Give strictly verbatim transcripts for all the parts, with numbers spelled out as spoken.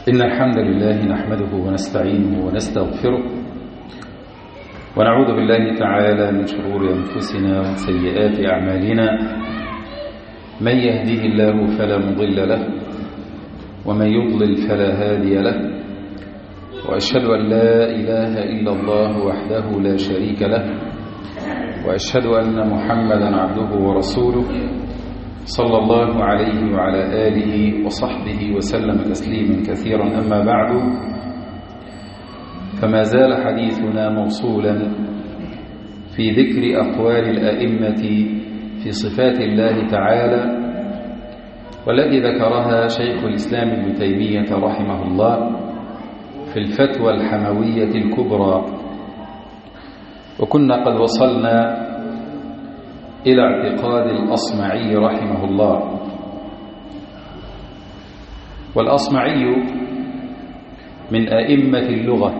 إن الحمد لله نحمده ونستعينه ونستغفره ونعوذ بالله تعالى من شرور أنفسنا وسيئات أعمالنا. من يهده الله فلا مضل له ومن يضلل فلا هادي له، وأشهد أن لا إله إلا الله وحده لا شريك له، وأشهد أن محمدا عبده ورسوله صلى الله عليه وعلى آله وصحبه وسلم تسليما كثيرا. أما بعد، فما زال حديثنا موصولا في ذكر أقوال الأئمة في صفات الله تعالى، والذي ذكرها شيخ الإسلام ابن تيمية رحمه الله في الفتوى الحموية الكبرى. وكنا قد وصلنا إلى اعتقاد الأصمعي رحمه الله. والأصمعي من أئمة اللغة،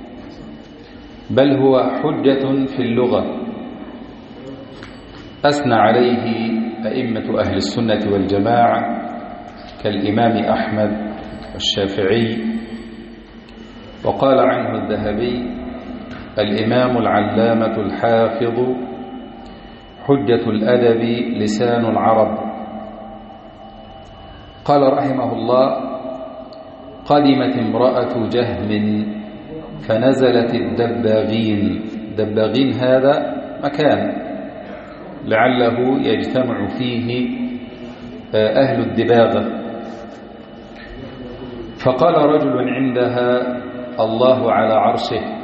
بل هو حجة في اللغة أثنى عليه أئمة أهل السنة والجماعة كالإمام أحمد والشافعي. وقال عنه الذهبي: الإمام العلامة الحافظ حجة الأدب لسان العرب. قال رحمه الله: قدمت امرأة جهم فنزلت الدباغين. دباغين هذا مكان لعله يجتمع فيه أهل الدباغة. فقال رجل عندها: الله على عرشه.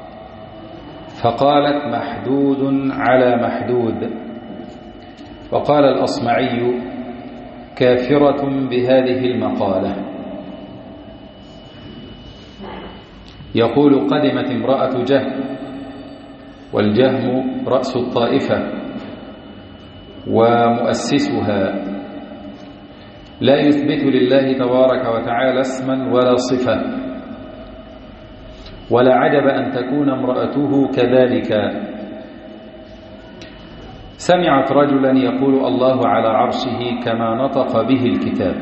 فقالت: محدود على محدود. وقال الأصمعي: كافرة بهذه المقالة. يقول: قدمت امرأة جهم، والجهم رأس الطائفة ومؤسسها، لا يثبت لله تبارك وتعالى اسما ولا صفة، ولا عجب أن تكون امرأته كذلك. سمعت رجلا يقول: الله على عرشه كما نطق به الكتاب.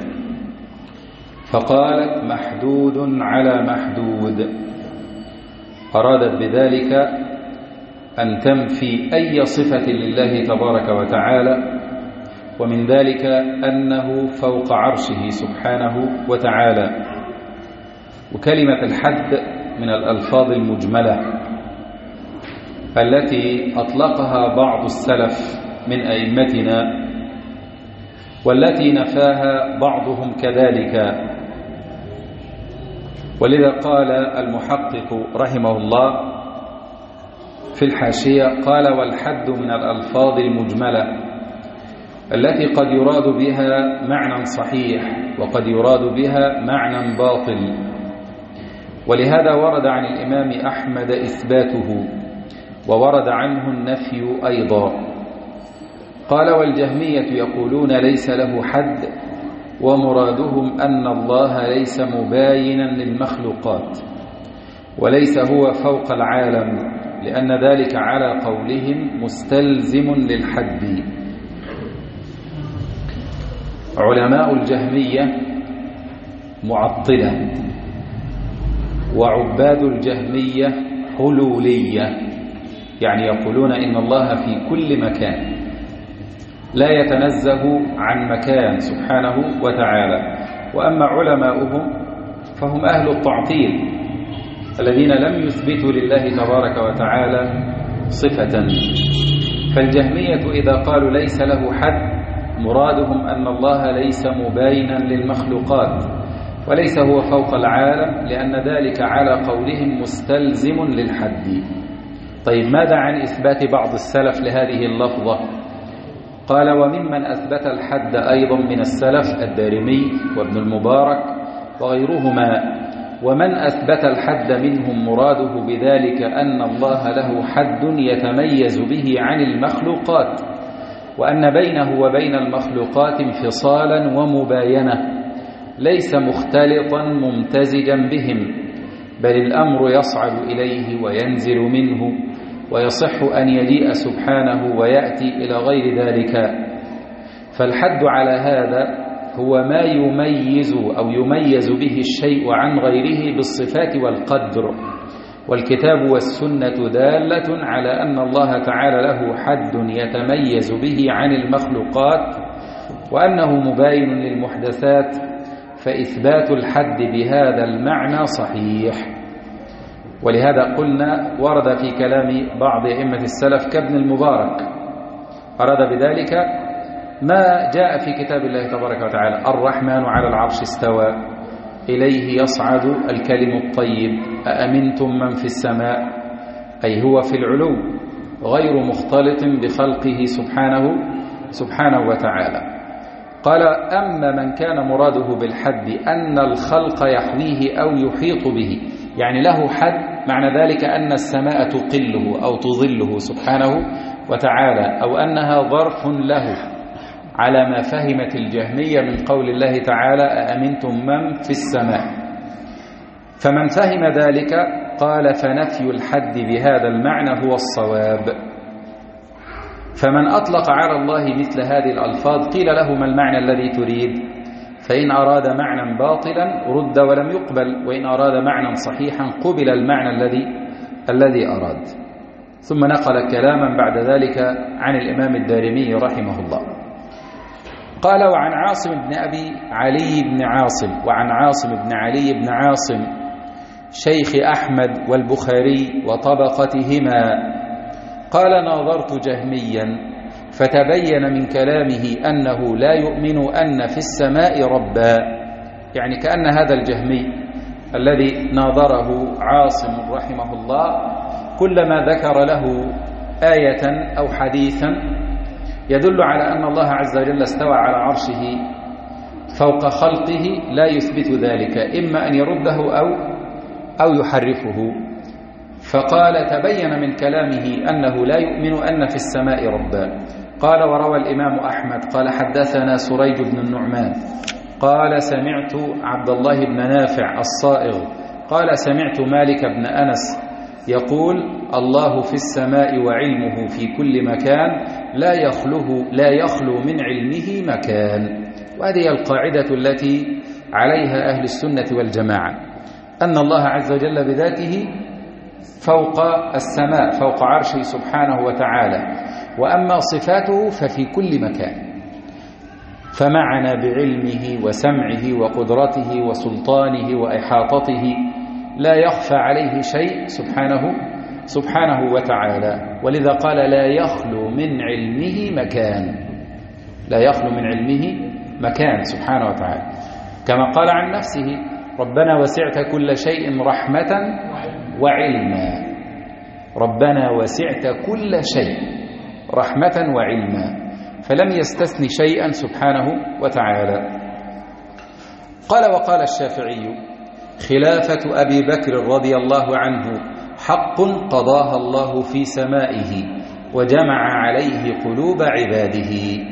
فقالت: محدود على محدود. أرادت بذلك أن تنفي أي صفة لله تبارك وتعالى، ومن ذلك أنه فوق عرشه سبحانه وتعالى. وكلمة الحد من الألفاظ المجملة التي أطلقها بعض السلف من أئمتنا، والتي نفاها بعضهم كذلك. ولذا قال المحقق رحمه الله في الحاشية، قال: والحد من الألفاظ المجملة التي قد يراد بها معنى صحيح وقد يراد بها معنى باطل. ولهذا ورد عن الإمام أحمد إثباته، وورد عنه النفي أيضا. قال: والجهمية يقولون ليس له حد، ومرادهم أن الله ليس مباينا للمخلوقات، وليس هو فوق العالم، لأن ذلك على قولهم مستلزم للحد. علماء الجهمية معطلة، وعباد الجهمية حلولية، يعني يقولون إن الله في كل مكان، لا يتنزه عن مكان سبحانه وتعالى. وأما علماؤهم فهم أهل التعطيل الذين لم يثبتوا لله تبارك وتعالى صفة. فالجهمية إذا قالوا ليس له حد، مرادهم أن الله ليس مباينا للمخلوقات، وليس هو فوق العالم، لأن ذلك على قولهم مستلزم للحد. طيب، ماذا عن إثبات بعض السلف لهذه اللفظة؟ قال: وممن أثبت الحد أيضا من السلف الدارمي وابن المبارك وغيرهما. ومن أثبت الحد منهم مراده بذلك أن الله له حد يتميز به عن المخلوقات، وأن بينه وبين المخلوقات انفصالا ومباينة، ليس مختلطا ممتزجا بهم، بل الأمر يصعد إليه وينزل منه، ويصح أن يجيء سبحانه ويأتي إلى غير ذلك. فالحد على هذا هو ما يميز أو يميز به الشيء عن غيره بالصفات والقدر، والكتاب والسنة دالة على أن الله تعالى له حد يتميز به عن المخلوقات، وأنه مباين للمحدثات، فإثبات الحد بهذا المعنى صحيح. ولهذا قلنا ورد في كلام بعض أئمة السلف كابن المبارك، أراد بذلك ما جاء في كتاب الله تبارك وتعالى: الرحمن على العرش استوى، إليه يصعد الكلم الطيب، أأمنتم من في السماء، أي هو في العلو غير مختلط بخلقه سبحانه سبحانه وتعالى. قال: أما من كان مراده بالحد أن الخلق يحويه أو يحيط به، يعني له حد، معنى ذلك أن السماء تقله أو تظله سبحانه وتعالى، أو أنها ظرف له، على ما فهمت الجهمية من قول الله تعالى: أأمنتم من في السماء. فمن فهم ذلك قال: فنفي الحد بهذا المعنى هو الصواب. فمن أطلق على الله مثل هذه الألفاظ قيل له: ما المعنى الذي تريد؟ فإن أراد معنى باطلا رد ولم يقبل، وإن أراد معنى صحيحا قبل المعنى الذي الذي أراد. ثم نقل كلاما بعد ذلك عن الإمام الدارمي رحمه الله. قال: وعن عاصم بن أبي علي بن عاصم، وعن عاصم بن علي بن عاصم شيخ أحمد والبخاري وطبقتهما، قال: ناظرت جهميا فتبين من كلامه أنه لا يؤمن أن في السماء ربا، يعني كأن هذا الجهمي الذي ناظره عاصم رحمه الله كلما ذكر له آية أو حديثا يدل على أن الله عز وجل استوى على عرشه فوق خلقه لا يثبت ذلك، إما أن يرده أو أو يحرفه. فقال: تبين من كلامه أنه لا يؤمن أن في السماء ربا. قال: وروى الإمام أحمد قال: حدثنا سريج بن النعمان قال: سمعت عبد الله بن نافع الصائغ قال: سمعت مالك بن أنس يقول: الله في السماء وعلمه في كل مكان، لا يخلو لا يخلو من علمه مكان. وهذه القاعدة التي عليها أهل السنة والجماعة، أن الله عز وجل بذاته فوق السماء، فوق عرشه سبحانه وتعالى، وأما صفاته ففي كل مكان. فمعنا بعلمه وسمعه وقدرته وسلطانه وإحاطته لا يخفى عليه شيء سبحانه سبحانه وتعالى. ولذا قال: لا يخلو من علمه مكان، لا يخلو من علمه مكان سبحانه وتعالى، كما قال عن نفسه: ربنا وسعت كل شيء رحمة وعلما. ربنا وسعت كل شيء رحمة وعلما، فلم يستثني شيئا سبحانه وتعالى. قال: وقال الشافعي: خلافة أبي بكر رضي الله عنه حق قضاها الله في سمائه، وجمع عليه قلوب عباده.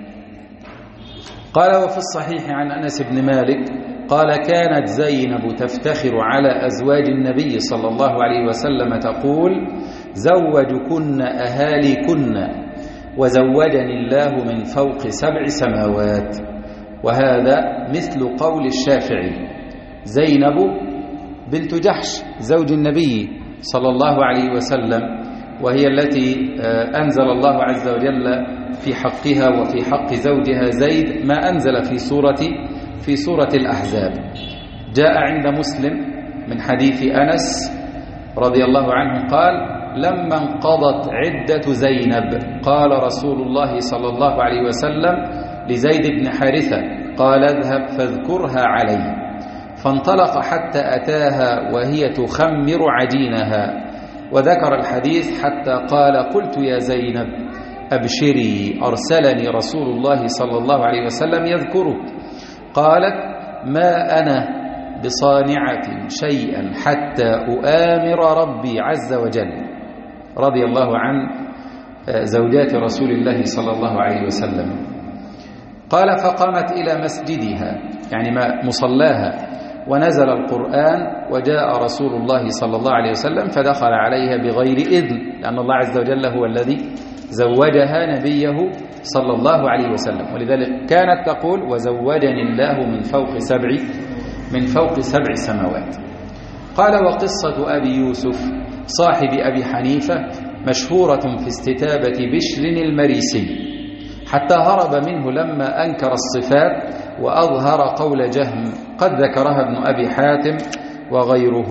قال: وفي الصحيح عن أنس بن مالك قال: كانت زينب تفتخر على أزواج النبي صلى الله عليه وسلم تقول: زوجكن أهاليكن، وزوجني الله من فوق سبع سماوات. وهذا مثل قول الشافعي: زينب بنت جحش زوج النبي صلى الله عليه وسلم، وهي التي أنزل الله عز وجل في حقها وفي حق زوجها زيد ما أنزل في سورة في سورة الأحزاب. جاء عند مسلم من حديث أنس رضي الله عنه قال: لما انقضت عدة زينب قال رسول الله صلى الله عليه وسلم لزيد بن حارثة: قال: اذهب فاذكرها علي. فانطلق حتى أتاها وهي تخمر عجينها، وذكر الحديث حتى قال: قلت يا زينب أبشري، أرسلني رسول الله صلى الله عليه وسلم يذكرك. قالت: ما أنا بصانعة شيئا حتى أؤامر ربي عز وجل. رضي الله عن زوجات رسول الله صلى الله عليه وسلم. قال: فقامت إلى مسجدها، يعني مصلاها، ونزل القرآن، وجاء رسول الله صلى الله عليه وسلم فدخل عليها بغير إذن، لأن الله عز وجل هو الذي زوجها نبيه صلى الله عليه وسلم. ولذلك كانت تقول وزوجني الله من فوق سبع من فوق سبع سماوات. قال وقصة أبي يوسف صاحب أبي حنيفة مشهورة في استتابة بشر المريسي حتى هرب منه لما أنكر الصفات وأظهر قول جهم قد ذكرها ابن أبي حاتم وغيره.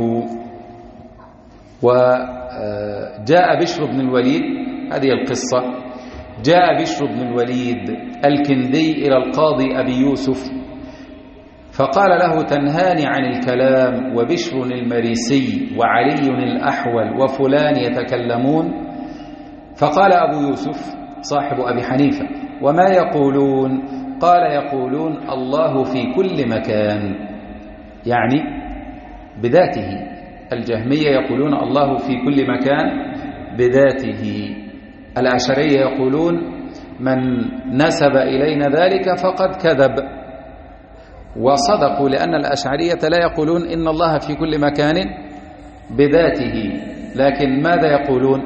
وجاء بشر بن الوليد، هذه القصة، جاء بشر بن الوليد الكندي إلى القاضي أبي يوسف فقال له تنهاني عن الكلام وبشر المريسي وعلي الأحول وفلان يتكلمون. فقال أبو يوسف صاحب أبي حنيفة وما يقولون؟ قال يقولون الله في كل مكان، يعني بذاته. الجهمية يقولون الله في كل مكان بذاته. الأشعرية يقولون من نسب إلينا ذلك فقد كذب. وصدقوا، لأن الأشعرية لا يقولون إن الله في كل مكان بذاته، لكن ماذا يقولون؟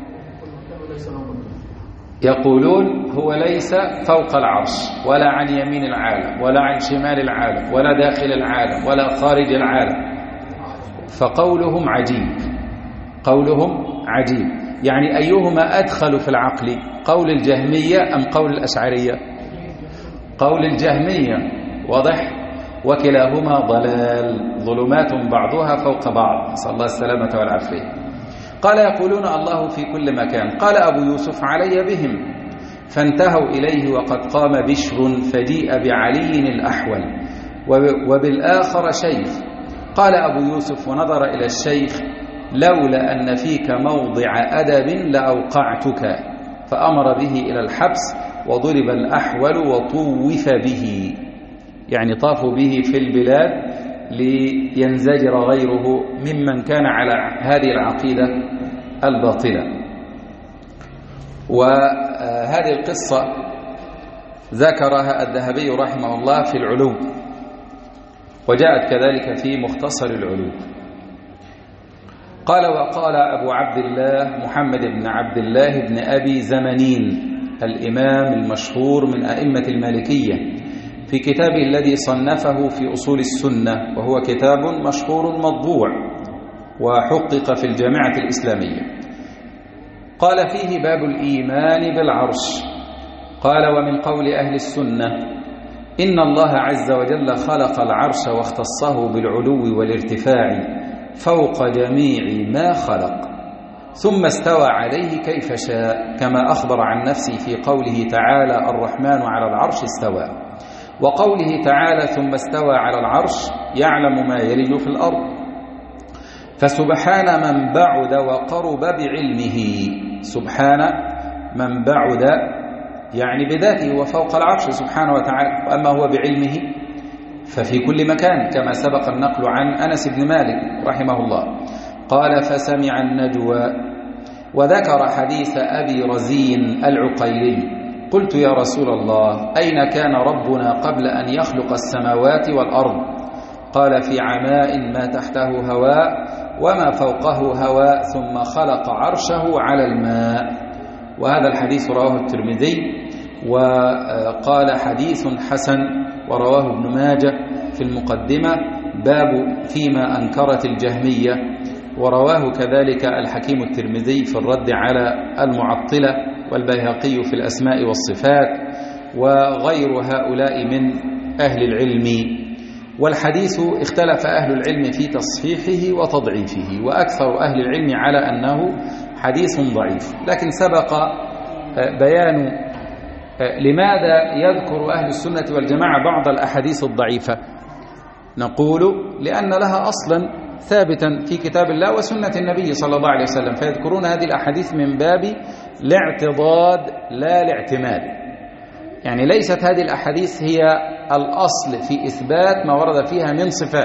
يقولون هو ليس فوق العرش ولا عن يمين العالم ولا عن شمال العالم ولا داخل العالم ولا خارج العالم. فقولهم عجيب، قولهم عجيب. يعني أيهما أدخل في العقل، قول الجهمية أم قول الأشعرية؟ قول الجهمية، واضح؟ وكلاهما ضلال، ظلمات بعضها فوق بعض، نسأل الله السلامة والعافية. قال يقولون الله في كل مكان. قال أبو يوسف علي بهم، فانتهوا إليه وقد قام بشر فجيء بعلي الأحول وبالآخر شيخ. قال أبو يوسف ونظر إلى الشيخ لولا أن فيك موضع أدب لأوقعتك، فأمر به إلى الحبس وضرب الأحول وطوف به، يعني طافوا به في البلاد لينزجر غيره ممن كان على هذه العقيدة الباطلة. وهذه القصة ذكرها الذهبي رحمه الله في العلو، وجاءت كذلك في مختصر العلو. قال وقال أبو عبد الله محمد بن عبد الله بن أبي زمنين الإمام المشهور من أئمة المالكية في كتابه الذي صنفه في أصول السنة، وهو كتاب مشهور مطبوع وحقق في الجامعة الإسلامية. قال فيه باب الإيمان بالعرش. قال ومن قول أهل السنة إن الله عز وجل خلق العرش واختصه بالعلو والارتفاع فوق جميع ما خلق، ثم استوى عليه كيف شاء، كما أخبر عن نفسه في قوله تعالى الرحمن على العرش استوى، وقوله تعالى ثم استوى على العرش يعلم ما يلج في الأرض. فسبحان من بعد وقرب بعلمه، سبحان من بعد يعني بذاته وفوق العرش سبحانه وتعالى، وأما هو بعلمه ففي كل مكان، كما سبق النقل عن أنس بن مالك رحمه الله. قال فسمع النجوى، وذكر حديث أبي رزين العقيلي. قلت يا رسول الله أين كان ربنا قبل أن يخلق السماوات والأرض؟ قال في عماء ما تحته هواء وما فوقه هواء ثم خلق عرشه على الماء. وهذا الحديث رواه الترمذي وقال حديث حسن، ورواه ابن ماجه في المقدمة باب فيما أنكرت الجهمية، ورواه كذلك الحكيم الترمذي في الرد على المعطلة، والبيهقي في الأسماء والصفات، وغير هؤلاء من أهل العلم. والحديث اختلف أهل العلم في تصحيحه وتضعيفه، وأكثر أهل العلم على أنه حديث ضعيف. لكن سبق بيان لماذا يذكر أهل السنة والجماعة بعض الأحاديث الضعيفة. نقول لأن لها أصلا ثابتا في كتاب الله وسنة النبي صلى الله عليه وسلم، فيذكرون هذه الأحاديث من باب الاعتضاد لا الاعتماد. يعني ليست هذه الأحاديث هي الأصل في إثبات ما ورد فيها من صفات،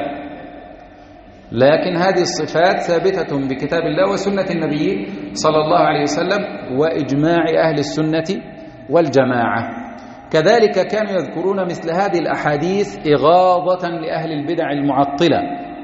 لكن هذه الصفات ثابتة بكتاب الله وسنة النبي صلى الله عليه وسلم وإجماع أهل السنة والجماعة. كذلك كانوا يذكرون مثل هذه الأحاديث إغاظة لأهل البدع المعطلة،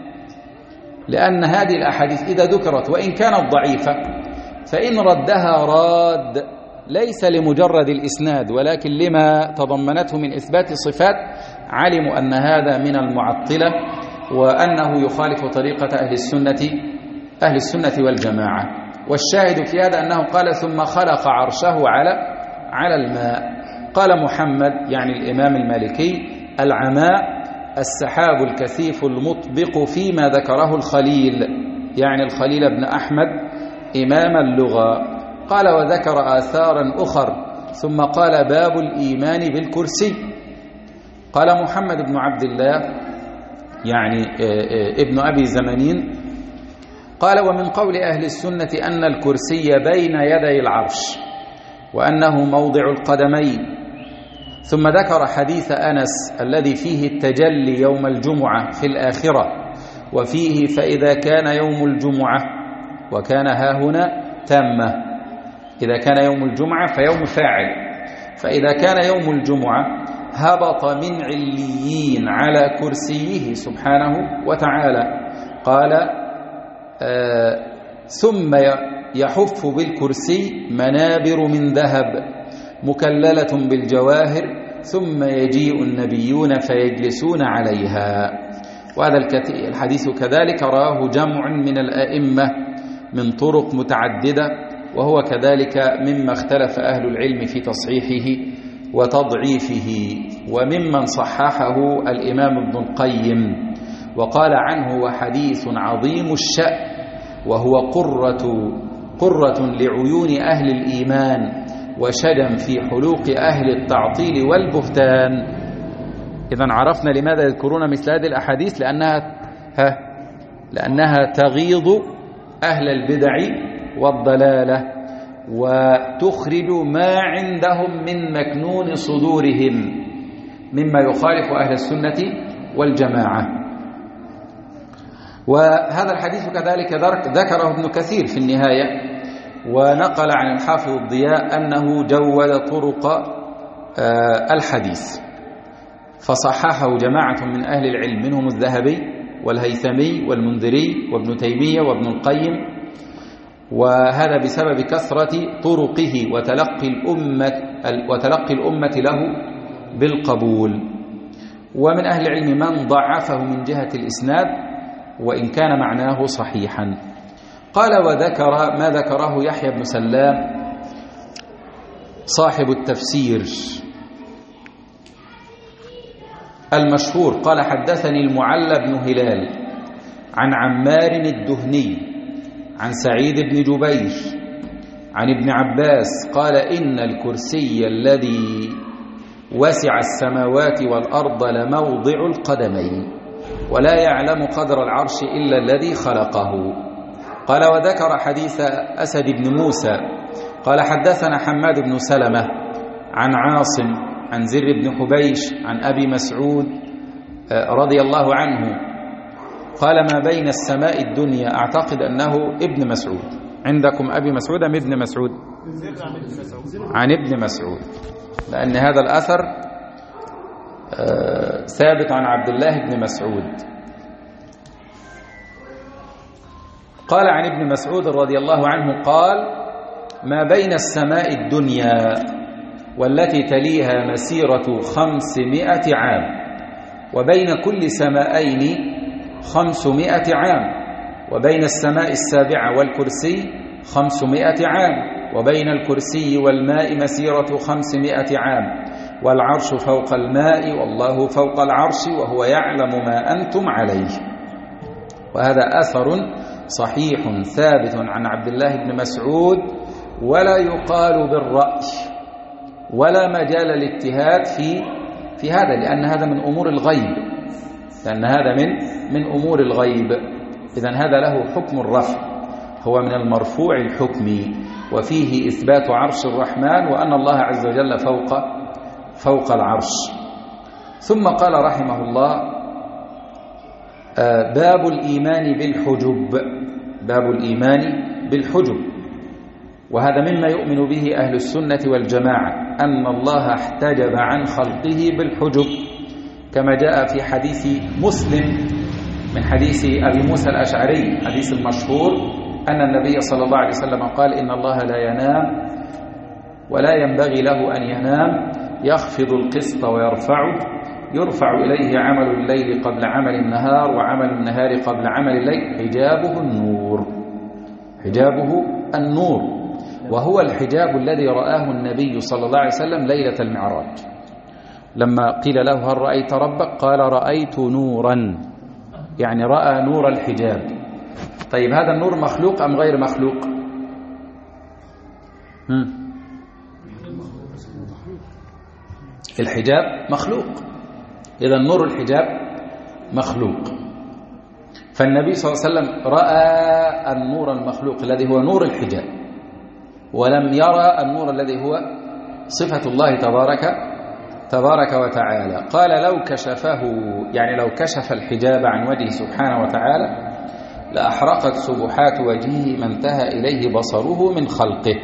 لأن هذه الأحاديث إذا ذكرت وإن كانت ضعيفة فإن ردها راد ليس لمجرد الإسناد ولكن لما تضمنته من إثبات صفات، علموا أن هذا من المعطلة وأنه يخالف طريقة أهل السنة أهل السنة والجماعة. والشاهد في هذا أنه قال ثم خلق عرشه على على الماء. قال محمد يعني الإمام المالكي: العماء السحاب الكثيف المطبق فيما ذكره الخليل، يعني الخليل بن أحمد إمام اللغة. قال: وذكر آثارا أخر، ثم قال: باب الإيمان بالكرسي. قال محمد بن عبد الله يعني ابن أبي زمانين قال: ومن قول أهل السنة أن الكرسي بين يدي العرش وأنه موضع القدمين. ثم ذكر حديث أنس الذي فيه التجلي يوم الجمعة في الآخرة، وفيه: فإذا كان يوم الجمعة وكان هاهنا تامة، إذا كان يوم الجمعة فيوم فاعل، فإذا كان يوم الجمعة هبط من عليين على كرسيه سبحانه وتعالى. قال: آه ثم يحف بالكرسي منابر من ذهب مكللة بالجواهر، ثم يجيء النبيون فيجلسون عليها. وهذا الحديث كذلك رواه جمع من الأئمة من طرق متعددة، وهو كذلك مما اختلف أهل العلم في تصحيحه وتضعيفه، وممن صححه الإمام ابن القيم وقال عنه: وحديث عظيم الشأن، وهو قرة قرة لعيون أهل الإيمان وشجم في حلوق أهل التعطيل والبهتان. إذن عرفنا لماذا يذكرون مثل هذه الأحاديث، لأنها ها لأنها تغيظ أهل البدع والضلالة وتخرج ما عندهم من مكنون صدورهم مما يخالف أهل السنة والجماعة. وهذا الحديث كذلك ذكره ابن كثير في النهاية، ونقل عن الحافظ الضياء أنه جود طرق الحديث، فصححه جماعة من أهل العلم منهم الذهبي والهيثمي والمنذري وابن تيمية وابن القيم، وهذا بسبب كثرة طرقه وتلقي الأمة وتلقي الأمة له بالقبول. ومن أهل العلم من ضعفه من جهة الإسناد وإن كان معناه صحيحا. قال: وذكر ما ذكره يحيى بن سلام صاحب التفسير المشهور، قال: حدثني المعلى بن هلال عن عمار الدهني عن سعيد بن جبير عن ابن عباس قال: إن الكرسي الذي وسع السماوات والأرض لموضع القدمين، ولا يعلم قدر العرش إلا الذي خلقه. قال: وذكر حديث أسد بن موسى قال: حدثنا حماد بن سلمة عن عاصم عن زر بن حبيش عن أبي مسعود رضي الله عنه قال: ما بين السماء الدنيا، أعتقد أنه ابن مسعود. عندكم أبي مسعود أم ابن مسعود؟ عن ابن مسعود، لأن هذا الأثر ثابت عن عبد الله بن مسعود. قال عن ابن مسعود رضي الله عنه قال: ما بين السماء الدنيا والتي تليها مسيرة خمسمائة عام، وبين كل سمائين خمسمائة عام، وبين السماء السابعة والكرسي خمسمائة عام، وبين الكرسي والماء مسيرة خمسمائة عام، والعرش فوق الماء والله فوق العرش وهو يعلم ما أنتم عليه. وهذا أثر صحيح ثابت عن عبد الله بن مسعود، ولا يقال بالرأي ولا مجال الاجتهاد في في هذا، لأن هذا من أمور الغيب، لأن هذا من من أمور الغيب. إذن هذا له حكم الرفع، هو من المرفوع الحكمي، وفيه إثبات عرش الرحمن وأن الله عز وجل فوق فوق العرش. ثم قال رحمه الله: باب الإيمان بالحجب، باب الإيمان بالحجب. وهذا مما يؤمن به أهل السنة والجماعة، أن الله احتجب عن خلقه بالحجب، كما جاء في حديث مسلم من حديث أبي موسى الأشعري، حديث المشهور، أن النبي صلى الله عليه وسلم قال: إن الله لا ينام ولا ينبغي له أن ينام، يخفض القسط ويرفعه، يرفع إليه عمل الليل قبل عمل النهار وعمل النهار قبل عمل الليل، حجابه النور، حجابه النور، وهو الحجاب الذي رآه النبي صلى الله عليه وسلم ليلة المعراج لما قيل له هل رأيت ربك؟ قال رأيت نورا، يعني رأى نور الحجاب. طيب هذا النور مخلوق أم غير مخلوق؟ هم. الحجاب مخلوق، إذا نور الحجاب مخلوق. فالنبي صلى الله عليه وسلم رأى النور المخلوق الذي هو نور الحجاب، ولم يرى النور الذي هو صفة الله تبارك تبارك وتعالى. قال لو كشفه، يعني لو كشف الحجاب عن وجهه سبحانه وتعالى لأحرقت سبحات وجهه ما انتهى إليه بصره من خلقه.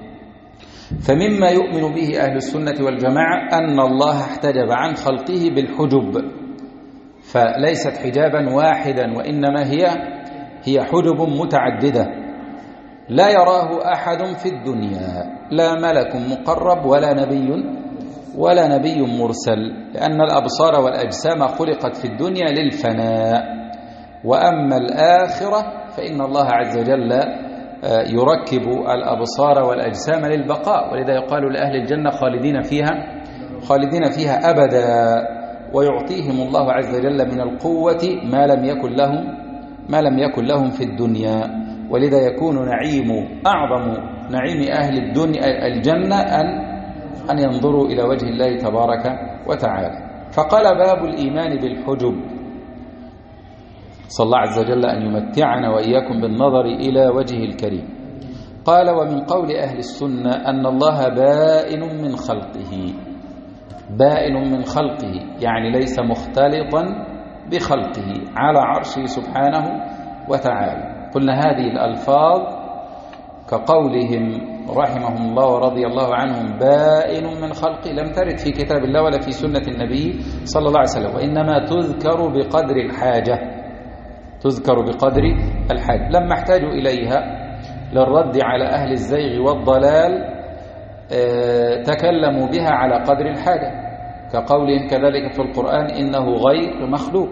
فمما يؤمن به أهل السنة والجماعة أن الله احتجب عن خلقه بالحجب، فليست حجابا واحدا وإنما هي هي حجب متعددة لا يراه أحد في الدنيا، لا ملك مقرب ولا نبي ولا نبي مرسل، لأن الأبصار والأجسام خلقت في الدنيا للفناء، وأما الآخرة فإن الله عز وجل يركب الأبصار والأجسام للبقاء، ولذا يقال لأهل الجنة خالدين فيها خالدين فيها أبدا، ويعطيهم الله عز وجل من القوة ما لم يكن لهم ما لم يكن لهم في الدنيا. ولذا يكون نعيم أعظم نعيم أهل الدنيا الجنة أن أن ينظروا إلى وجه الله تبارك وتعالى. فقال باب الإيمان بالحجب، صلى الله عز وجل أن يمتعنا وإياكم بالنظر إلى وجهه الكريم. قال ومن قول أهل السنة أن الله بائن من خلقه، بائن من خلقه يعني ليس مختلطا بخلقه، على عرشه سبحانه وتعالى. قلنا هذه الألفاظ كقولهم رحمهم الله ورضي الله عنهم بائن من خلقه لم ترد في كتاب الله ولا في سنة النبي صلى الله عليه وسلم، وإنما تذكر بقدر الحاجة، تذكر بقدر الحاجة لما احتاجوا إليها للرد على أهل الزيغ والضلال تكلموا بها على قدر الحاجة، كقولهم كذلك في القرآن إنه غير مخلوق،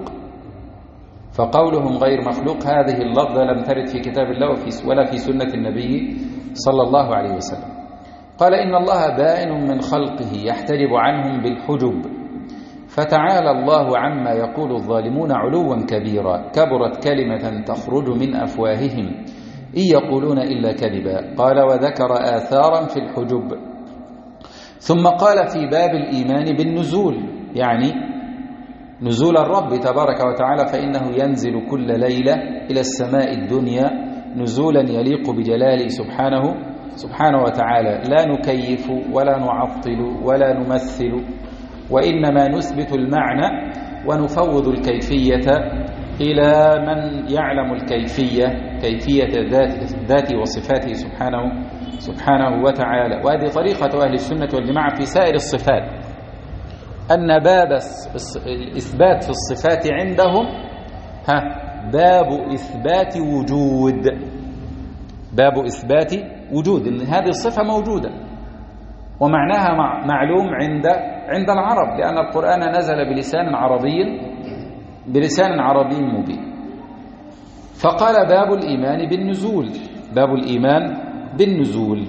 فقولهم غير مخلوق هذه اللفظة لم ترد في كتاب الله ولا في سنة النبي صلى الله عليه وسلم. قال إن الله بائن من خلقه يحتجب عنهم بالحجب، فتعالى الله عما يقول الظالمون علوا كبيرا، كبرت كلمة تخرج من أفواههم إن يقولون إلا كذبا. قال وذكر آثارا في الحجب، ثم قال في باب الإيمان بالنزول، يعني نزول الرب تبارك وتعالى، فإنه ينزل كل ليلة إلى السماء الدنيا نزولا يليق بجلاله سبحانه سبحانه وتعالى، لا نكيف ولا نعطل ولا نمثل، وإنما نثبت المعنى ونفوض الكيفية إلى من يعلم الكيفية، كيفية ذاته وصفاته سبحانه سبحانه وتعالى. وهذه طريقة أهل السنة والجماعة في سائر الصفات، أن باب الإثبات في الصفات عندهم ها باب إثبات وجود، باب إثبات وجود، إن هذه الصفة موجودة ومعناها معلوم عند عند العرب، لأن القرآن نزل بلسان عربي بلسان عربي مبين. فقال باب الإيمان بالنزول، باب الإيمان بالنزول.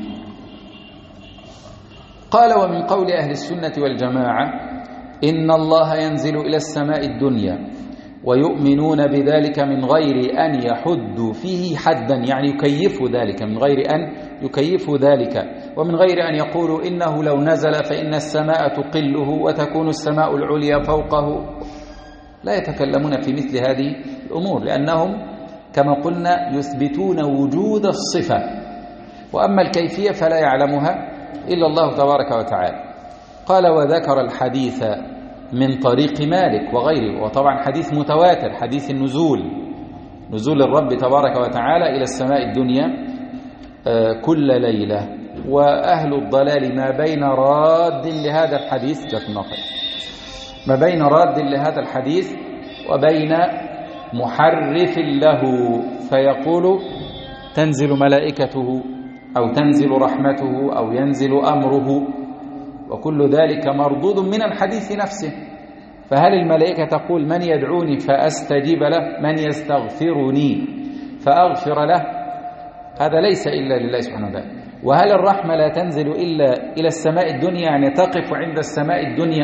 قال ومن قول أهل السنة والجماعة إن الله ينزل إلى السماء الدنيا ويؤمنون بذلك من غير أن يحدوا فيه حدا، يعني يكيفوا ذلك، من غير أن يكيفوا ذلك، ومن غير أن يقولوا إنه لو نزل فإن السماء تقله وتكون السماء العليا فوقه. لا يتكلمون في مثل هذه الأمور، لأنهم كما قلنا يثبتون وجود الصفة، وأما الكيفية فلا يعلمها إلا الله تبارك وتعالى. قال وذكر الحديث من طريق مالك وغيره، وطبعا حديث متواتر، حديث النزول، نزول الرب تبارك وتعالى إلى السماء الدنيا كل ليلة. وأهل الضلال ما بين راد لهذا الحديث، جاكم خير، ما بين راد لهذا الحديث وبين محرف له، فيقول تنزل ملائكته أو تنزل رحمته أو ينزل أمره، وكل ذلك مردود من الحديث نفسه. فهل الملائكة تقول من يدعوني فأستجيب له، من يستغفرني فأغفر له؟ هذا ليس إلا لله سبحانه وتعالى. وهل الرحمة لا تنزل إلا إلى السماء الدنيا، يعني تقف عند السماء الدنيا؟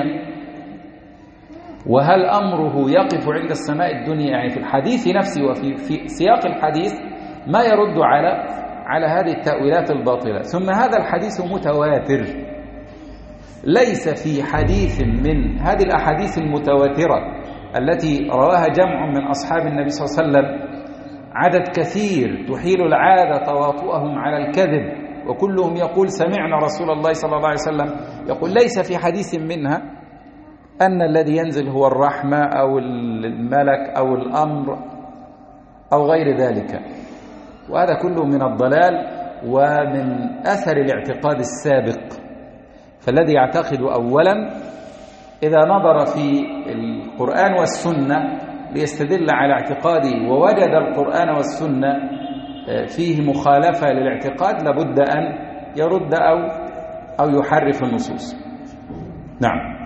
وهل أمره يقف عند السماء الدنيا؟ يعني في الحديث نفسه وفي في سياق الحديث ما يرد على على هذه التأويلات الباطلة. ثم هذا الحديث متواتر، ليس في حديث من هذه الأحاديث المتواترة التي رواها جمع من أصحاب النبي صلى الله عليه وسلم، عدد كثير تحيل العادة تواطؤهم على الكذب، وكلهم يقول سمعنا رسول الله صلى الله عليه وسلم يقول، ليس في حديث منها أن الذي ينزل هو الرحمة أو الملك أو الأمر أو غير ذلك. وهذا كله من الضلال ومن أثر الاعتقاد السابق. فالذي يعتقد أولا إذا نظر في القرآن والسنة ليستدل على اعتقاده ووجد القرآن والسنة فيه مخالفة للاعتقاد، لابد أن يرد أو أو يحرف النصوص. نعم.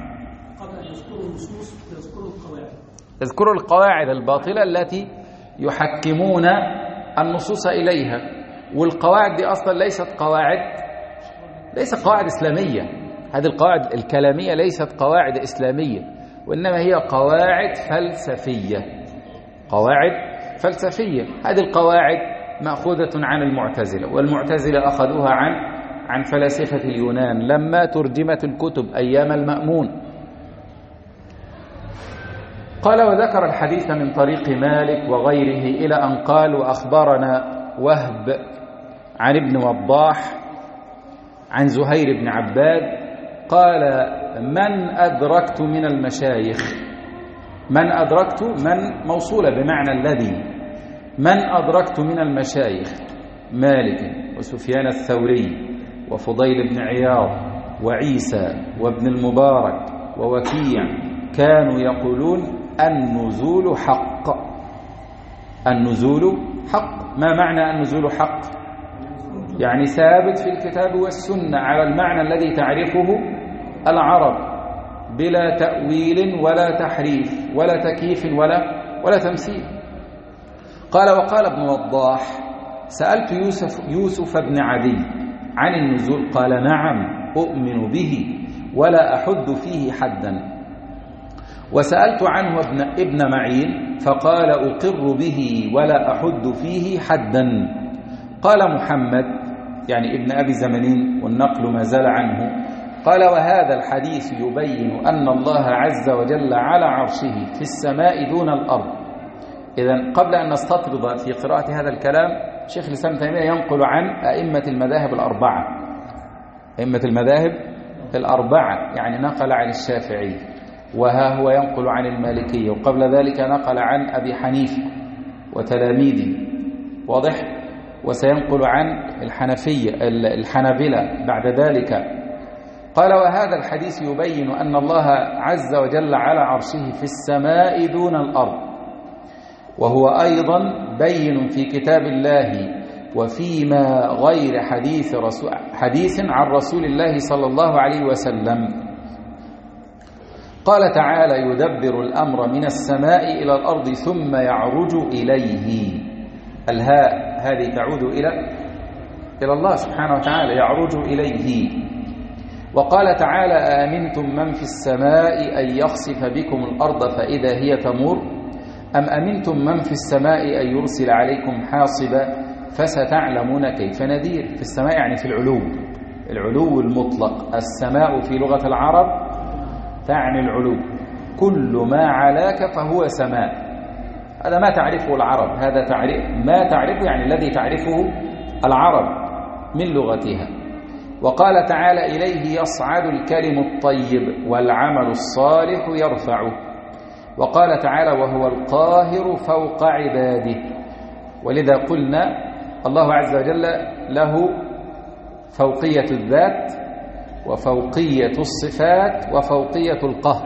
اذكروا القواعد الباطلة التي يحكمون النصوص إليها، والقواعد دي أصلا ليست قواعد ليست قواعد إسلامية. هذه القواعد الكلامية ليست قواعد إسلامية، وإنما هي قواعد فلسفية. قواعد فلسفية. هذه القواعد مأخوذة عن المعتزلة، والمعتزلة أخذوها عن عن فلاسفة اليونان لما ترجمت الكتب أيام المأمون. قال وذكر الحديث من طريق مالك وغيره إلى أن قال وأخبرنا وهب عن ابن وضاح عن زهير بن عباد قال من أدركت من المشايخ. من أدركت، من موصولة بمعنى الذي. من أدركت من المشايخ مالك وسفيان الثوري وفضيل بن عياض وعيسى وابن المبارك ووكيع كانوا يقولون النزول حق. النزول حق. ما معنى النزول حق؟ يعني ثابت في الكتاب والسنة على المعنى الذي تعرفه العرب بلا تأويل ولا تحريف ولا تكييف ولا ولا تمثيل. قال وقال ابن وضاح سألت يوسف يوسف بن عدي عن النزول قال نعم أؤمن به ولا أحد فيه حدا. وسألت عنه ابن, ابن معين فقال أقر به ولا أحد فيه حدا. قال محمد يعني ابن أبي زمنين والنقل ما زال عنه قال وهذا الحديث يبين أن الله عز وجل على عرشه في السماء دون الأرض. إذن قبل أن نستطرد في قراءة هذا الكلام شيخ الإسلام ابن تيمية ينقل عن أئمة المذاهب الأربعة. أئمة المذاهب الأربعة يعني نقل عن الشافعي، وها هو ينقل عن المالكية، وقبل ذلك نقل عن أبي حنيفة وتلاميذه، واضح؟ وسينقل عن الحنفية الحنابلة بعد ذلك. قال وهذا الحديث يبين أن الله عز وجل على عرشه في السماء دون الأرض، وهو أيضا بين في كتاب الله وفيما غير حديث, رسول حديث عن رسول الله صلى الله عليه وسلم. قال تعالى يدبر الأمر من السماء إلى الأرض ثم يعرج إليه. الهاء هذه تعود إلى إلى الله سبحانه وتعالى، يعرج إليه. وقال تعالى آمنتم من في السماء أن يخسف بكم الأرض فإذا هي تمور أم أمنتم من في السماء أن يرسل عليكم حاصبا فستعلمون كيف نذير. في السماء يعني في العلو، العلو المطلق. السماء في لغة العرب تعني العلو، كل ما علاك فهو سماء. هذا ما تعرفه العرب، هذا تعرف ما تعرفه يعني الذي تعرفه العرب من لغتها. وقال تعالى إليه يصعد الكلم الطيب والعمل الصالح يرفعه. وقال تعالى وهو القاهر فوق عباده. ولذا قلنا الله عز وجل له فوقية الذات وفوقية الصفات وفوقية القهر،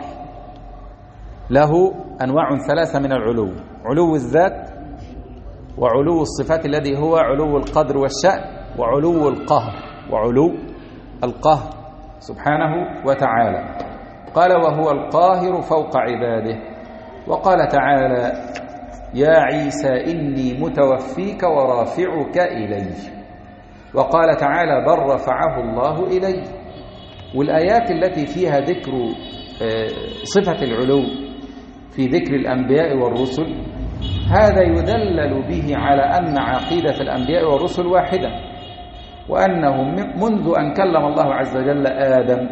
له أنواع ثلاثة من العلو: علو الذات وعلو الصفات الذي هو علو القدر والشأن، وعلو القهر وعلو القهر سبحانه وتعالى. قال وهو القاهر فوق عباده. وقال تعالى يا عيسى إني متوفيك ورافعك إلي. وقال تعالى بل رفعه الله إلي. والآيات التي فيها ذكر صفة العلو في ذكر الأنبياء والرسل هذا يدلل به على أن عقيدة الأنبياء والرسل واحدة، وأنهم منذ أن كلم الله عز وجل آدم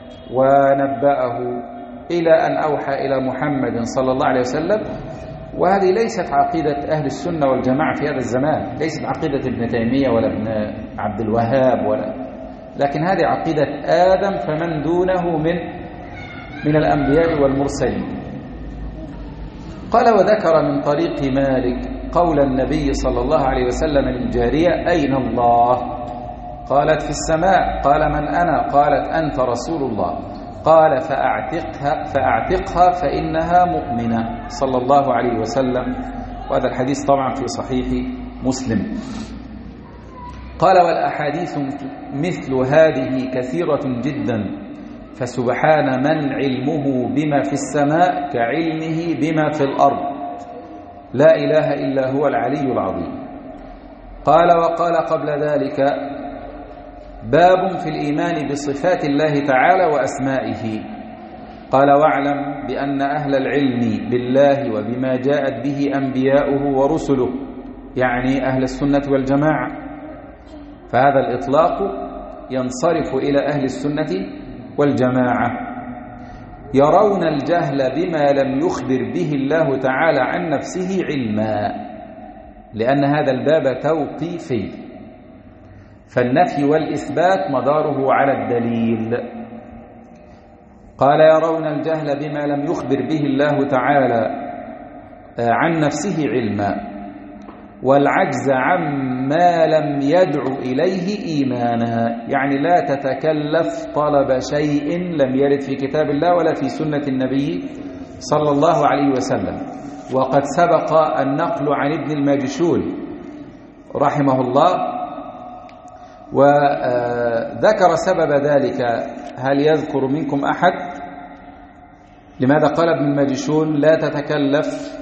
ونبأه إلى أن أوحى إلى محمد صلى الله عليه وسلم. وهذه ليست عقيدة أهل السنة والجماعة في هذا الزمان، ليست عقيدة ابن تيمية ولا ابن عبد الوهاب ولا، لكن هذه عقيدة آدم فمن دونه من من الأنبياء والمرسلين. قال وذكر من طريق مالك قول النبي صلى الله عليه وسلم للجارية أين الله؟ قالت في السماء. قال من أنا؟ قالت أنت رسول الله. قال فأعتقها, فأعتقها فإنها مؤمنة صلى الله عليه وسلم. وهذا الحديث طبعا في صحيح مسلم. قال والأحاديث مثل هذه كثيرة جدا، فسبحان من علمه بما في السماء كعلمه بما في الأرض، لا إله إلا هو العلي العظيم. قال وقال قبل ذلك باب في الإيمان بصفات الله تعالى وأسمائه. قال واعلم بأن أهل العلم بالله وبما جاءت به أنبياؤه ورسله، يعني أهل السنة والجماعة، فهذا الإطلاق ينصرف إلى أهل السنة والجماعة، يرون الجهل بما لم يخبر به الله تعالى عن نفسه علما، لأن هذا الباب توقيفي، فالنفي والإثبات مداره على الدليل. قال يرون الجهل بما لم يخبر به الله تعالى عن نفسه علما، والعجز عما لم يدعو إليه إيمانا، يعني لا تتكلف طلب شيء لم يرد في كتاب الله ولا في سنة النبي صلى الله عليه وسلم. وقد سبق النقل عن ابن الماجشون رحمه الله، وذكر سبب ذلك. هل يذكر منكم أحد لماذا قال ابن الماجشون لا تتكلف